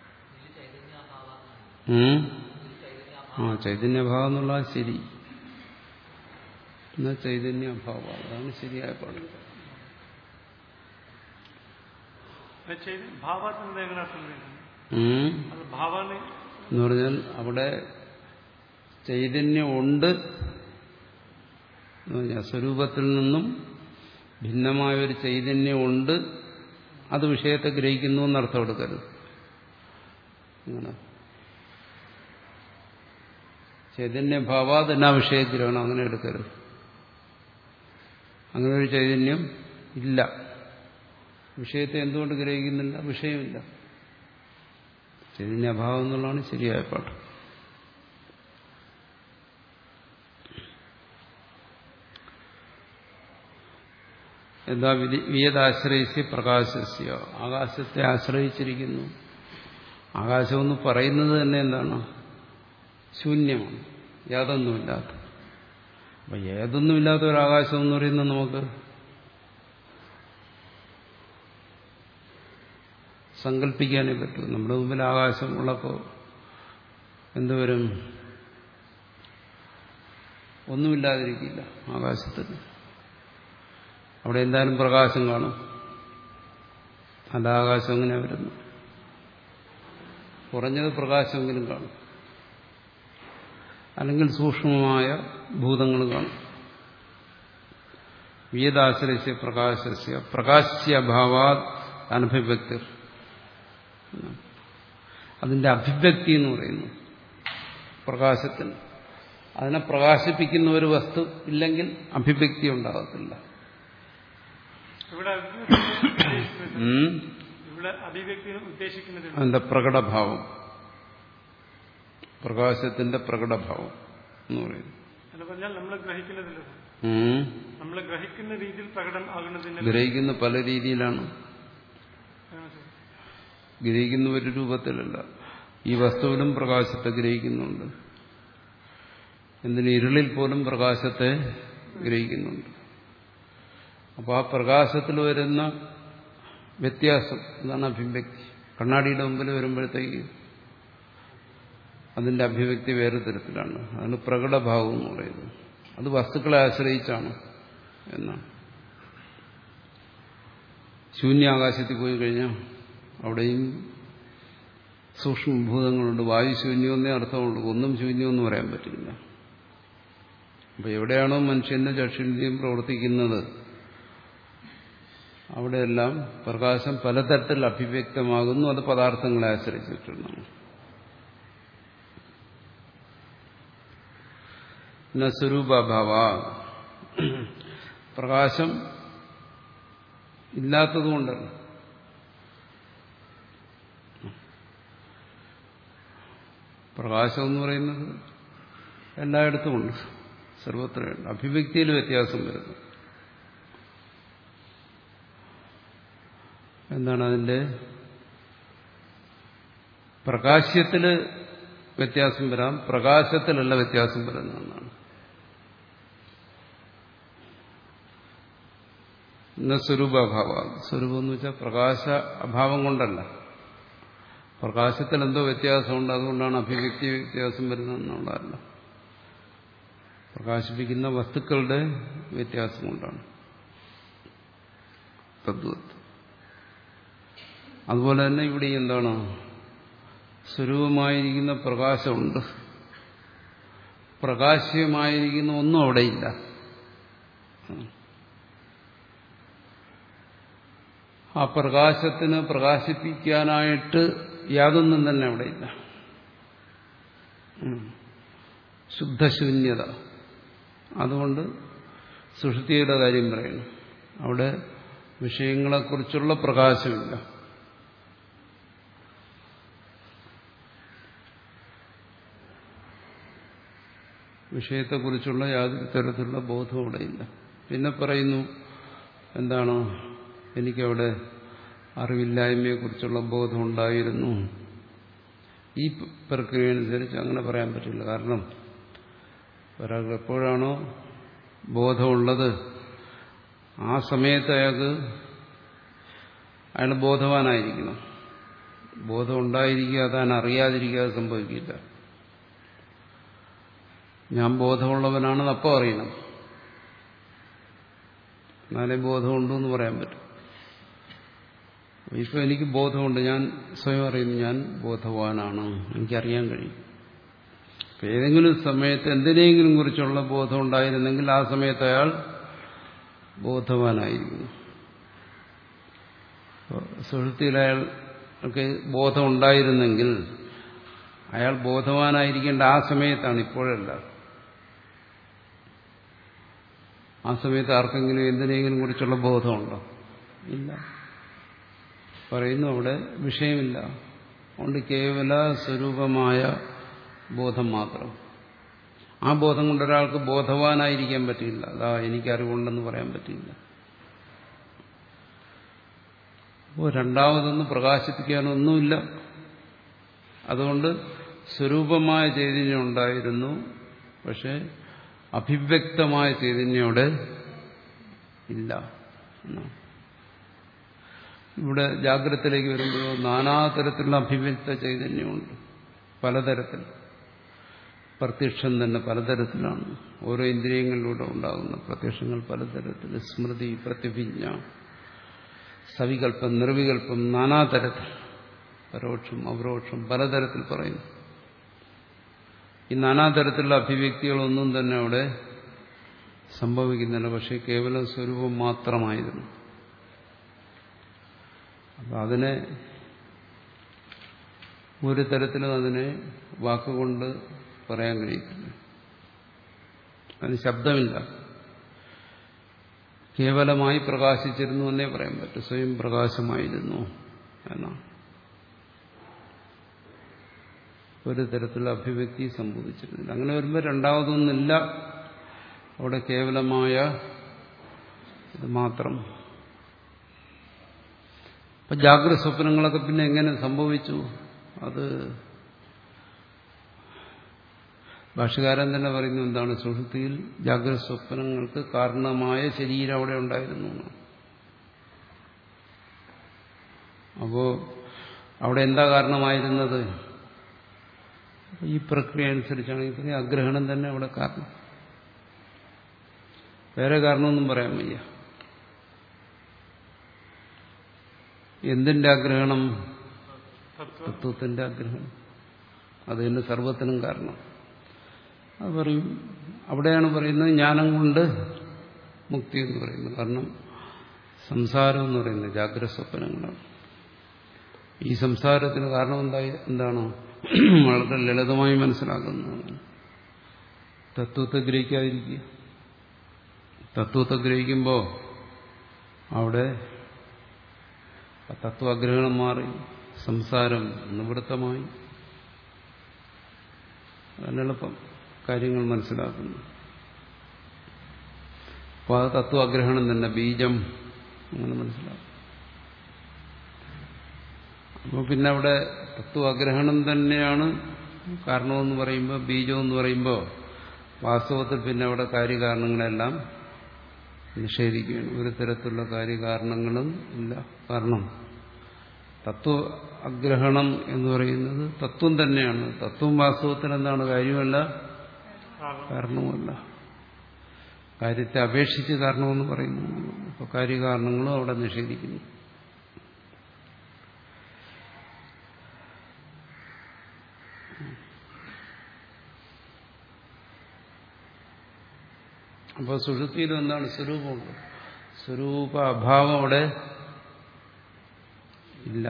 ആ ചൈതന്യഭാവം എന്നുള്ള ശരി, എന്നാൽ ചൈതന്യ അഭാവം അതാണ് ശരിയായ പാഠം. എന്ന് പറഞ്ഞാൽ അവിടെ ചൈതന്യം ഉണ്ട് എന്ന് പറഞ്ഞാൽ സ്വരൂപത്തിൽ നിന്നും ഭിന്നമായൊരു ചൈതന്യം ഉണ്ട്, അത് വിഷയത്തെ ഗ്രഹിക്കുന്നു എന്നർത്ഥം എടുക്കരുത്. അങ്ങനെ ചൈതന്യഭാവാത് എന്നാ വിഷയഗ്രഹണം അങ്ങനെ എടുക്കരുത്. അങ്ങനെ ഒരു ചൈതന്യം ഇല്ല. വിഷയത്തെ എന്തുകൊണ്ട് ഗ്രഹിക്കുന്നില്ല? വിഷയമില്ല. ചൈതന്യഭാവം എന്നുള്ളതാണ് ശരിയായ പാഠം. എന്താ വിയതാശ്രയിച്ച് പ്രകാശസ്യ, ആകാശത്തെ ആശ്രയിച്ചിരിക്കുന്നു. ആകാശമെന്ന് പറയുന്നത് തന്നെ എന്താണ്? ശൂന്യമാണ്, യാതൊന്നുമില്ലാത്ത. അപ്പൊ ഏതൊന്നുമില്ലാത്ത ഒരാകാശം എന്ന് പറയുന്നത് നമുക്ക് സങ്കല്പിക്കാനേ പറ്റൂ. നമ്മുടെ മുമ്പിൽ ആകാശം ഉള്ളപ്പോൾ എന്തുവരും? ഒന്നുമില്ലാതിരിക്കില്ല ആകാശത്തിന്. അവിടെ എന്തായാലും പ്രകാശം കാണും. അല്ല ആകാശം എങ്ങനെ വരുന്നു? കുറഞ്ഞത് പ്രകാശമെങ്കിലും കാണും, അല്ലെങ്കിൽ സൂക്ഷ്മമായ ഭൂതങ്ങൾ കാണും. വിയതാശ്രയിച്ച് പ്രകാശസ്യ പ്രകാശ്യ അഭാവാത് അനഭിവ്യക്തി, അതിന്റെ അഭിവ്യക്തി എന്ന് പറയുന്നു പ്രകാശത്തിന്. അതിനെ പ്രകാശിപ്പിക്കുന്ന ഒരു വസ്തു ഇല്ലെങ്കിൽ അഭിവ്യക്തി ഉണ്ടാകത്തില്ല. അതിന്റെ പ്രകടഭാവം, പ്രകാശത്തിന്റെ പ്രകടഭാവം എന്ന് പറയുന്നു. ഗ്രഹിക്കുന്ന പല രീതിയിലാണ്. ഗ്രഹിക്കുന്ന ഒരു രൂപത്തിലല്ല. ഈ വസ്തുവിലും പ്രകാശത്തെ ഗ്രഹിക്കുന്നുണ്ട്. എന്തിന്? ഇരുളിൽ പോലും പ്രകാശത്തെ ഗ്രഹിക്കുന്നുണ്ട്. അപ്പോൾ ആ പ്രകാശത്തിൽ വരുന്ന വ്യത്യാസം അതാണ് അഭിവ്യക്തി. കണ്ണാടിയുടെ മുമ്പിൽ വരുമ്പോഴത്തേക്ക് അതിന്റെ അഭിവ്യക്തി വേറെ തരത്തിലാണ്. അതിന് പ്രകടഭാവം എന്ന് പറയുന്നത്. അത് വസ്തുക്കളെ ആശ്രയിച്ചാണ് എന്നാണ്. ശൂന്യാകാശത്തിൽ പോയി കഴിഞ്ഞാൽ അവിടെയും സൂക്ഷ്മഭൂതങ്ങളുണ്ട്. വായു ശൂന്യമെന്നേ അർത്ഥമുള്ളൂ, ഒന്നും ശൂന്യമെന്ന് പറയാൻ പറ്റില്ല. അപ്പൊ എവിടെയാണോ മനുഷ്യന്റെ ചക്ഷുന്ദ്രിയം പ്രവർത്തിക്കുന്നത് അവിടെയെല്ലാം പ്രകാശം പലതരത്തിൽ അഭിവ്യക്തമാകുന്നു. അത് പദാർത്ഥങ്ങളെ ആശ്രയിച്ചിട്ടുള്ളതാണ്. പിന്നെ സ്വരൂപഭാവ, പ്രകാശം ഇല്ലാത്തതുകൊണ്ടല്ല. പ്രകാശം എന്ന് പറയുന്നത് എല്ലായിടത്തും ഉണ്ട്, സർവത്രയുണ്ട്. അഭിവ്യക്തിയിൽ വ്യത്യാസം വരുന്നു. എന്താണ് അതിന്റെ? പ്രകാശ്യത്തിൽ വ്യത്യാസം വരാം, പ്രകാശത്തിലല്ല വ്യത്യാസം വരുന്നതെന്നാണ്. ഇന്ന് സ്വരൂപഭാവ, സ്വരൂപം എന്ന് വെച്ചാൽ പ്രകാശ അഭാവം കൊണ്ടല്ല, പ്രകാശത്തിൽ എന്തോ വ്യത്യാസമുണ്ട്, അതുകൊണ്ടാണ് അഭിവ്യക്തി വ്യത്യാസം വരുന്നതെന്നുള്ളതല്ല. പ്രകാശിപ്പിക്കുന്ന വസ്തുക്കളുടെ വ്യത്യാസം കൊണ്ടാണ്. തദ്വത്. അതുപോലെ തന്നെ ഇവിടെ എന്താണ്? സ്വരൂപമായിരിക്കുന്ന പ്രകാശമുണ്ട്, പ്രകാശ്യമായിരിക്കുന്ന ഒന്നും അവിടെയില്ല. ആ പ്രകാശത്തിന് പ്രകാശിപ്പിക്കാനായിട്ട് യാതൊന്നും തന്നെ അവിടെ ഇല്ല. ശുദ്ധശൂന്യത. അതുകൊണ്ട് സുഷുപ്തിയുടെ കാര്യം പറയുന്നു. അവിടെ വിഷയങ്ങളെക്കുറിച്ചുള്ള പ്രകാശമില്ല. വിഷയത്തെക്കുറിച്ചുള്ള യാതൊരു തരത്തിലുള്ള ബോധവും അവിടെയില്ല. പിന്നെ പറയുന്നു എന്താണ്, എനിക്കവിടെ അറിവില്ലായ്മയെക്കുറിച്ചുള്ള ബോധം ഉണ്ടായിരുന്നു. ഈ പ്രക്രിയ അനുസരിച്ച് അങ്ങനെ പറയാൻ പറ്റില്ല. കാരണം ഒരാൾക്ക് എപ്പോഴാണോ ബോധമുള്ളത് ആ സമയത്ത് അയാൾക്ക് അയാൾ ബോധവാനായിരിക്കണം. ബോധം ഉണ്ടായിരിക്കുക താൻ അറിയാതിരിക്കാതെ സംഭവിക്കില്ല. ഞാൻ ബോധമുള്ളവനാണെന്ന് അപ്പോൾ അറിയണം, എന്നാലേ ബോധമുണ്ടോ എന്ന് പറയാൻ പറ്റും. ഇപ്പൊ എനിക്ക് ബോധമുണ്ട്, ഞാൻ സ്വയം അറിയുന്നു, ഞാൻ ബോധവാനാണ്, എനിക്കറിയാൻ കഴിയും. ഏതെങ്കിലും സമയത്ത് എന്തിനെങ്കിലും കുറിച്ചുള്ള ബോധം ഉണ്ടായിരുന്നെങ്കിൽ ആ സമയത്ത് അയാൾ ബോധവാനായിരിക്കുന്നു. സുഷുപ്തിയിൽ അയാൾക്ക് ബോധം ഉണ്ടായിരുന്നെങ്കിൽ അയാൾ ബോധവാനായിരിക്കേണ്ട ആ സമയത്താണ്, ഇപ്പോഴല്ല. ആ സമയത്ത് ആർക്കെങ്കിലും എന്തിനെങ്കിലും കുറിച്ചുള്ള ബോധമുണ്ടോ? ഇല്ല. പറയുന്നു അവിടെ വിഷയമില്ല. അതുകൊണ്ട് കേവല സ്വരൂപമായ ബോധം മാത്രം. ആ ബോധം കൊണ്ട് ഒരാൾക്ക് ബോധവാനായിരിക്കാൻ പറ്റില്ല. അതാ എനിക്കറിവുണ്ടെന്ന് പറയാൻ പറ്റില്ല. അപ്പോൾ രണ്ടാമതൊന്നും പ്രകാശിപ്പിക്കാനൊന്നുമില്ല. അതുകൊണ്ട് സ്വരൂപമായ ചൈതന്യം ഉണ്ടായിരുന്നു, പക്ഷെ അഭിവ്യക്തമായ ചൈതന്യം അവിടെ ഇല്ല. ഇവിടെ ജാഗ്രതത്തിലേക്ക് വരുമ്പോൾ നാനാതരത്തിലുള്ള അഭിവ്യക്ത ചൈതന്യമുണ്ട്. പലതരത്തിൽ. പ്രത്യക്ഷം തന്നെ പലതരത്തിലാണ്. ഓരോ ഇന്ദ്രിയങ്ങളിലൂടെ ഉണ്ടാകുന്ന പ്രത്യക്ഷങ്ങൾ പലതരത്തിൽ. സ്മൃതി, പ്രതിഭിജ്ഞ, സവികല്പം, നിർവികല്പം, നാനാതരത്തിൽ. പരോക്ഷം, അപരോക്ഷം, പലതരത്തിൽ പറയുന്നു. ഈ നാനാതരത്തിലുള്ള അഭിവ്യക്തികളൊന്നും തന്നെ അവിടെ സംഭവിക്കുന്നില്ല. പക്ഷെ കേവലം സ്വരൂപം മാത്രമായിരുന്നു. അപ്പം അതിനെ ഒരു തരത്തിലും അതിനെ വാക്കുകൊണ്ട് പറയാൻ കഴിയത്തില്ല. അതിന് ശബ്ദമില്ല. കേവലമായി പ്രകാശിച്ചിരുന്നു എന്നേ പറയാൻ പറ്റും. സ്വയം പ്രകാശമായിരുന്നു എന്നാണ്. ഒരു തരത്തിലുള്ള അഭിവ്യക്തി സംഭവിച്ചിരുന്നില്ല. അങ്ങനെ വരുമ്പോൾ രണ്ടാമതൊന്നില്ല. അവിടെ കേവലമായ ഇത് മാത്രം. അപ്പൊ ജാഗ്രത സ്വപ്നങ്ങളൊക്കെ പിന്നെ എങ്ങനെ സംഭവിച്ചു? അത് ഭാഷ്യകാരൻ തന്നെ പറയുന്നു എന്താണ്, സുഷുപ്തിയിൽ ജാഗ്രത സ്വപ്നങ്ങൾക്ക് കാരണമായ ശരീരം അവിടെ ഉണ്ടായിരുന്നു. അപ്പോ അവിടെ എന്താ കാരണമായിരുന്നത്? ഈ പ്രക്രിയ അനുസരിച്ചാണെങ്കിൽ അഗ്രഹണം തന്നെ അവിടെ കാരണം. വേറെ കാരണമൊന്നും പറയാൻ വയ്യ. എന്തിന്റെ ആഗ്രഹണം? തത്വത്തിന്റെ ആഗ്രഹണം. അത് തന്നെ സർവത്തിനും കാരണം. അത് പറയും. അവിടെയാണ് പറയുന്നത് ജ്ഞാനം കൊണ്ട് മുക്തി എന്ന് പറയുന്നത്. കാരണം സംസാരം എന്ന് പറയുന്നത് ജാഗ്രത സ്വപ്നങ്ങളാണ്. ഈ സംസാരത്തിന് കാരണം എന്തായി എന്താണ്? വളരെ ലളിതമായി മനസ്സിലാക്കുന്നതാണ്. തത്വത്തെ ഗ്രഹിക്കാതിരിക്കുക. തത്വത്തെ ഗ്രഹിക്കുമ്പോൾ അവിടെ തത്വാഗ്രഹണം മാറി സംസാരം നിവൃത്തമായി. അതിനെളുപ്പം കാര്യങ്ങൾ മനസ്സിലാക്കുന്നു. അപ്പോൾ അത് തത്വാഗ്രഹണം തന്നെ, ബീജം അങ്ങനെ മനസ്സിലാക്കും. അപ്പോൾ പിന്നെ അവിടെ തത്വാഗ്രഹണം തന്നെയാണ് കാരണമെന്ന് പറയുമ്പോൾ, ബീജം എന്ന് പറയുമ്പോൾ വാസ്തവത്തിൽ പിന്നെ അവിടെ കാര്യകാരണങ്ങളെല്ലാം നിഷേധിക്കുകയാണ്. ഒരു തരത്തിലുള്ള കാര്യകാരണങ്ങളും ഇല്ല. കാരണം തത്വ അഗ്രഹണം എന്ന് പറയുന്നത് തത്വം തന്നെയാണ്. തത്വം വാസ്തവത്തിൽ എന്താണ്? കാര്യമല്ല, കാരണവുമല്ല. കാര്യത്തെ അപേക്ഷിച്ച് കാരണമെന്ന് പറയുന്നു. അപ്പോൾ കാര്യകാരണങ്ങളും അവിടെ നിഷേധിക്കുന്നു. അപ്പോൾ സുഷുപ്തിയിലും എന്താണ്? സ്വരൂപമുണ്ട്. സ്വരൂപ അഭാവം അവിടെ ഇല്ല.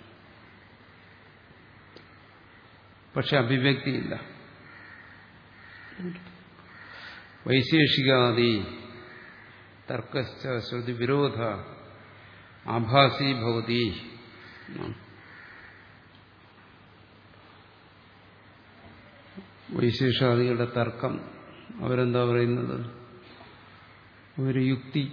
പക്ഷെ അഭിവ്യക്തിയില്ല. വൈശേഷികാദി തർക്കശ്ച ശ്രുതി വിരോധ ആഭാസി ഭവതി. വൈശേഷാദികളുടെ തർക്കം അവരെന്താ പറയുന്നത്? ഒരു യുക്തി.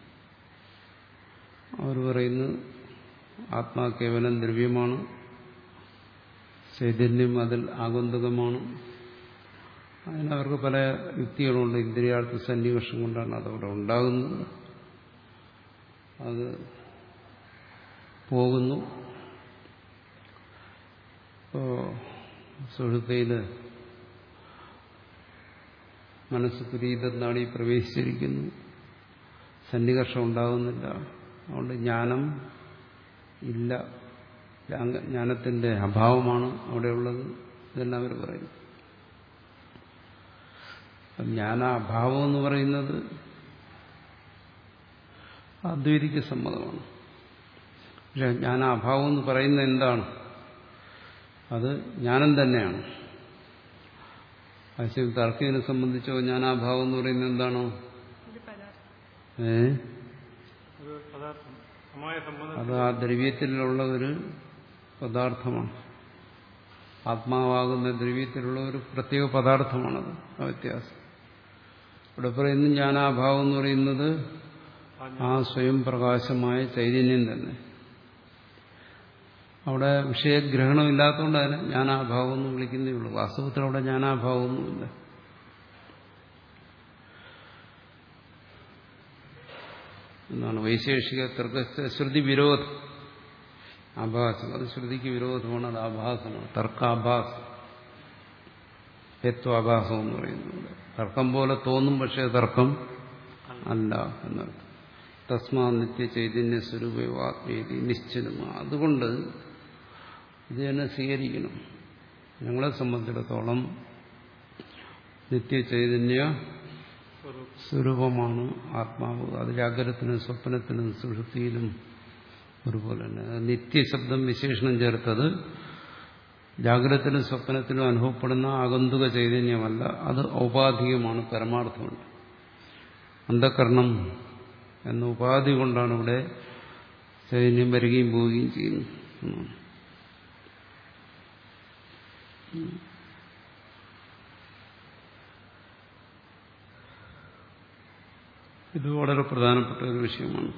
അവർ പറയുന്നു ആത്മാ കേവലം ദ്രവ്യമാണ്, ചൈതന്യം അതിൽ ആഗന്തുകമാണ്. അതിനവർക്ക് പല യുക്തികളുണ്ട്. ഇന്ദ്രിയാർത്ഥ സന്നിവേഷം കൊണ്ടാണ് അതവിടെ ഉണ്ടാകുന്നത്. അത് പോകുന്നു. ഇപ്പോ സുഹൃത്തിയില് മനസ്സ് പുരീതനാടി പ്രവേശിച്ചിരിക്കുന്നു, സന്നികർഷം ഉണ്ടാകുന്നില്ല. അതുകൊണ്ട് ജ്ഞാനം ഇല്ല, ജ്ഞാനത്തിന്റെ അഭാവമാണ് അവിടെയുള്ളത്. ഇതെല്ലാം അവർ പറയും. ജ്ഞാനാഭാവം എന്ന് പറയുന്നത് അദ്വൈതിക്ക് സമ്മതമാണ്. പക്ഷെ ജ്ഞാനാഭാവം എന്ന് പറയുന്നത് എന്താണ്? അത് ജ്ഞാനം തന്നെയാണ്. ആശയം തർക്കത്തിനെ സംബന്ധിച്ചോ ജ്ഞാനാഭാവം എന്ന് പറയുന്നത് എന്താണോ? ഏ അത് ആ ദ്രവ്യത്തിലുള്ള ഒരു പദാർത്ഥമാണ്. ആത്മാവാകുന്ന ദ്രവ്യത്തിലുള്ള ഒരു പ്രത്യേക പദാർത്ഥമാണത്. ആ വ്യത്യാസം ഇവിടെ പറയുന്നു. ജ്ഞാനാഭാവം എന്ന് പറയുന്നത് ആ സ്വയം പ്രകാശമായ ചൈതന്യം തന്നെ. അവിടെ വിഷയഗ്രഹണമില്ലാത്തതുകൊണ്ട് അതിനെ ജ്ഞാനാഭാവം എന്ന് വിളിക്കുന്നേ ഉള്ളൂ. വാസ്തവത്തിൽ അവിടെ ജ്ഞാനാഭാവമൊന്നുമില്ല. എന്നാണ് വൈശേഷിക തർക്ക ശ്രുതി വിരോധം. ആഭാസം അത് ശ്രുതിക്ക് വിരോധമാണ്, അത് ആഭാസമാണ്. തർക്കാഭാസം, ഹേത്വാഭാസം എന്ന് പറയുന്നത്. തർക്കം പോലെ തോന്നും, പക്ഷേ തർക്കം അല്ല എന്നർത്ഥം. തസ്മാ നിത്യ ചൈതന്യ സ്വരൂപയോ ആത്മീയതി നിശ്ചലമാണ്. അതുകൊണ്ട് ഇത് തന്നെ സ്വീകരിക്കണം. ഞങ്ങളെ സംബന്ധിച്ചിടത്തോളം നിത്യചൈതന്യ സ്വരൂപമാണ് ആത്മാവ്. അത് ജാഗ്രതത്തിനും സ്വപ്നത്തിനും സുഷുപ്തിയിലും ഒരുപോലെ തന്നെ. നിത്യശബ്ദം വിശേഷണം ചേർത്തത് ജാഗ്രതത്തിലും സ്വപ്നത്തിലും അനുഭവപ്പെടുന്ന ആഗന്തുക ചൈതന്യമല്ല, അത് ഔപാധികമാണ്, പരമാർത്ഥമുണ്ട്. അന്ധകരണം എന്ന ഉപാധി കൊണ്ടാണ് ഇവിടെ ചൈതന്യം വരികയും പോവുകയും ചെയ്യുന്നത്. ഇത് വളരെ പ്രധാനപ്പെട്ട ഒരു വിഷയമാണ്.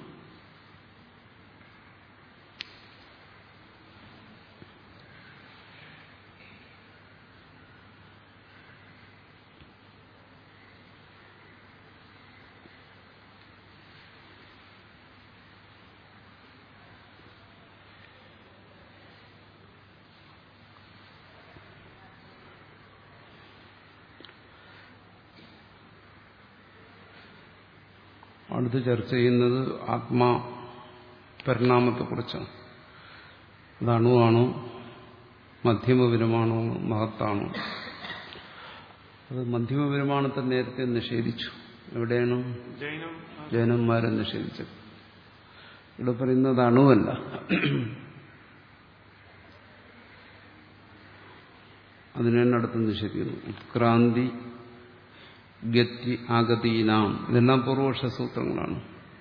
അടുത്ത് ചർച്ച ചെയ്യുന്നത് ആത്മാ പരിണാമത്തെക്കുറിച്ചാണ്. അത് അണുവാണോ, മധ്യമപരമാണോ, മഹത്താണോ? അത് മധ്യമപരമാണത്തെ നേരത്തെ നിഷേധിച്ചു. എവിടെയാണ് ജൈനന്മാരെ നിഷേധിച്ചത്? ഇവിടെ പറയുന്നത് അണുവല്ല, അതിനാണ് അടുത്ത് നിഷേധിക്കുന്നു. ഉത്ക്രാന്തി ഗതി ആഗതീനാം, ഇതെല്ലാം പൂർവപക്ഷ സൂത്രങ്ങളാണ്.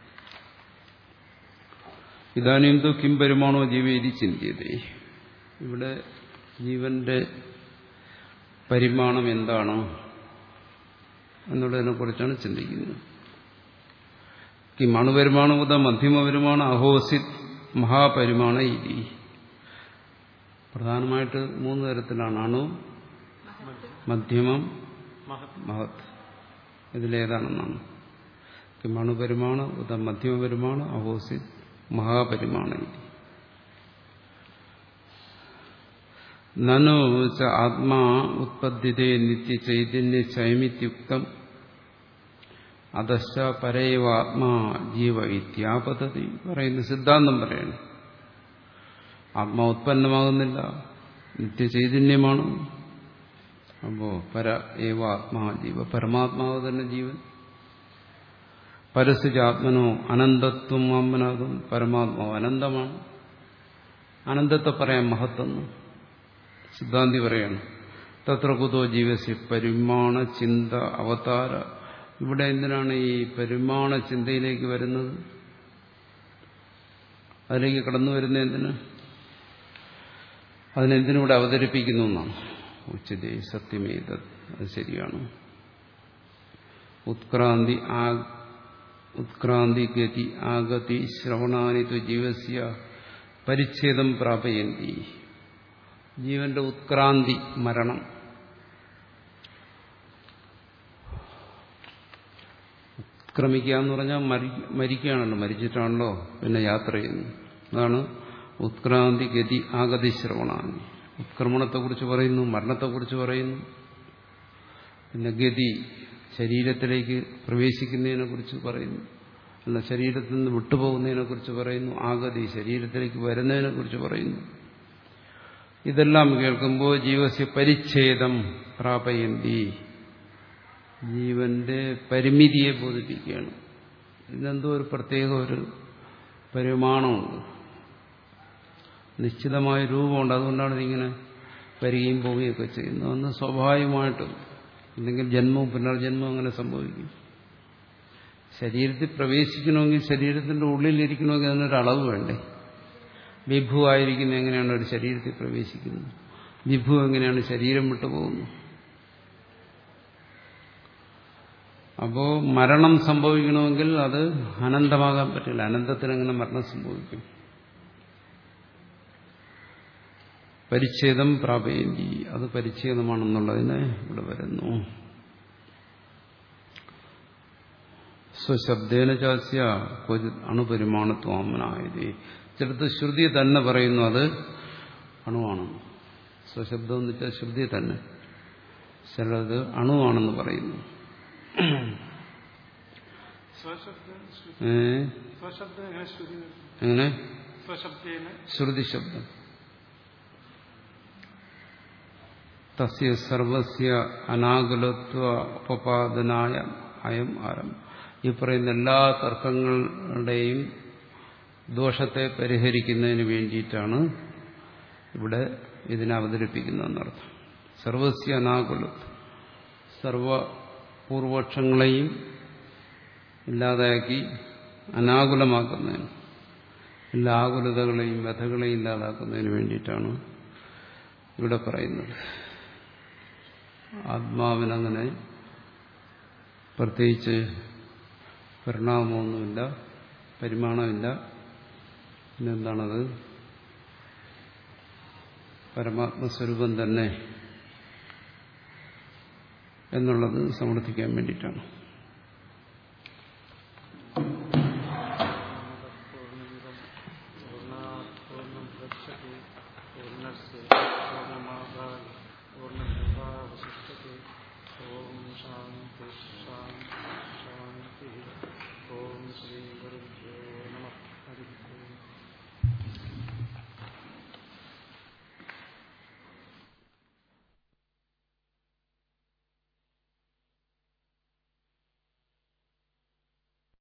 ഇതാനും കിം പെരുമാണോ ജീവേരി ചിന്തിയതേ, ഇവിടെ ജീവന്റെ പരിമാണം എന്താണ് എന്നുള്ളതിനെ കുറിച്ചാണ് ചിന്തിക്കുന്നത്. കിം അണുപരിമാണമുത മധ്യമപരിമാണ അഹോസിത് മഹാപരിമാണ ഇതി. പ്രധാനമായിട്ട് മൂന്ന് തരത്തിലാണ്: അണു, മധ്യമം, മഹത്. ഇതിലേതാണെന്നാണ്. കിം അണുപരിമാണ ഉത മധ്യമപരിമാണ അഹോസിത് മഹാപരിമാണ ഇതി. നനു ച ആത്മാ ഉത്പദ്യതേ നിത്യചൈതന്യ ചൈമിത്യുക്തം അധശ്ച പരൈവ ആത്മാ ജീവ ഇത്യാപതതി. പറയുന്ന സിദ്ധാന്തം പറയണം. ആത്മാ ഉത്പന്നമാകുന്നില്ല, നിത്യചൈതന്യമാണ്. അപ്പോ പര ഏവ ആത്മാ ജീവ, പരമാത്മാവ് തന്നെ ജീവൻ. പരസ്യ ആത്മനോ അനന്തത്വം ആത്മനാകും, പരമാത്മാവ് അനന്തമാണ്. അനന്തത്തെ പറയാം മഹത്വം. സിദ്ധാന്തി പറയാണ് തത്ര കുതോ ജീവസ്യ പരിമാണ ചിന്ത അവതാര. ഇവിടെ എന്തിനാണ് ഈ പരിമാണ ചിന്തയിലേക്ക് വരുന്നത്? അതിലേക്ക് കടന്നു വരുന്ന എന്തിന്? അതിനെന്തിനൂടെ അവതരിപ്പിക്കുന്നു എന്നാണ്. ഉച്ചതേ സത്യമേത, അത് ശരിയാണ്. ഉത്ക്രാന്തി ആ ഉത്ക്രാന്തി ഗതി ആഗതി ശ്രവണാനി തു ജീവസ്യ പരിച്ഛേദം പ്രാപയന്തി. ജീവന്റെ ഉത്ക്രാന്തി മരണം, ഉത്ക്രമിക്കുക എന്ന് പറഞ്ഞാൽ മരിക്കുകയാണല്ലോ, മരിച്ചിട്ടാണല്ലോ പിന്നെ യാത്ര ചെയ്യുന്നത്. അതാണ് ഉത്ക്രാന്തി ഗതി ആഗതി ശ്രവണാനി. ഉത്ക്രമണത്തെക്കുറിച്ച് പറയുന്നു, മരണത്തെക്കുറിച്ച് പറയുന്നു. പിന്നെ ഗതി ശരീരത്തിലേക്ക് പ്രവേശിക്കുന്നതിനെ കുറിച്ച് പറയുന്നു, അല്ല ശരീരത്തിൽ നിന്ന് വിട്ടുപോകുന്നതിനെ കുറിച്ച് പറയുന്നു. ആഗതി ശരീരത്തിലേക്ക് വരുന്നതിനെ കുറിച്ച് പറയുന്നു. ഇതെല്ലാം കേൾക്കുമ്പോൾ ജീവസ്യ പരിച്ഛേദം പ്രാപയന്തി, ജീവന്റെ പരിമിതിയെ ബോധിപ്പിക്കുകയാണ്. ഇതിനെന്തോ ഒരു പ്രത്യേക ഒരു പരിമാണമുണ്ട്, നിശ്ചിതമായ രൂപമുണ്ട്. അതുകൊണ്ടാണ് ഇതിങ്ങനെ വരികയും പോവുകയൊക്കെ ചെയ്യുന്നത്. അന്ന് സ്വാഭാവികമായിട്ടും അല്ലെങ്കിൽ ജന്മവും പുനർജന്മവും അങ്ങനെ സംഭവിക്കും. ശരീരത്തിൽ പ്രവേശിക്കണമെങ്കിൽ, ശരീരത്തിന്റെ ഉള്ളിലിരിക്കണമെങ്കിൽ അതിനൊരളവ് വേണ്ടേ? വിഭു ആയിരിക്കുന്ന എങ്ങനെയാണ് ഒരു ശരീരത്തിൽ പ്രവേശിക്കുന്നത്? വിഭു എങ്ങനെയാണ് ശരീരം വിട്ടുപോകുന്നത്? അപ്പോ മരണം സംഭവിക്കണമെങ്കിൽ അത് അനന്തമാകാൻ പറ്റില്ല. അനന്തത്തിനെങ്ങനെ മരണം സംഭവിക്കും? പരിച്ഛേദം പ്രാപയന്തി, അത് പരിച്ഛേദമാണെന്നുള്ളതിനെ ഇവിടെ വരുന്നു. സ്വശബ്ദേന ചാസ്യ ക്വചിത് അണുപരിമാണത്വമനായത്. ചിലത് ശ്രുതി തന്നെ പറയുന്നു അത് അണുവാണ്. സ്വശബ്ദം എന്ന് വെച്ചാൽ ശ്രുതി തന്നെ. ചിലത് അണുവാണെന്ന് പറയുന്നു. എങ്ങനെ? ശ്രുതി ശബ്ദം തസ്യ സർവസ്യ അനാകുലത്വ ഉപപാദനായ അയം ആരം. ഈ പറയുന്ന എല്ലാ തർക്കങ്ങളുടെയും ദോഷത്തെ പരിഹരിക്കുന്നതിന് വേണ്ടിയിട്ടാണ് ഇവിടെ ഇതിനെ അവതരിപ്പിക്കുന്നതെന്നർത്ഥം. സർവസ്യ അനാകുലത്വം, സർവ പൂർവപക്ഷങ്ങളെയും ഇല്ലാതാക്കി അനാകുലമാക്കുന്നതിന്, എല്ലാ ആകുലതകളെയും വ്യഥകളെയും ഇല്ലാതാക്കുന്നതിന് വേണ്ടിയിട്ടാണ് ഇവിടെ പറയുന്നത്. ആത്മാവിനങ്ങനെ പ്രത്യേകിച്ച് പരിണാമമൊന്നുമില്ല, പരിമാണമില്ല. പിന്നെന്താണത്? പരമാത്മസ്വരൂപം തന്നെ എന്നുള്ളത് സമർത്ഥിക്കാൻ വേണ്ടിയിട്ടാണ്.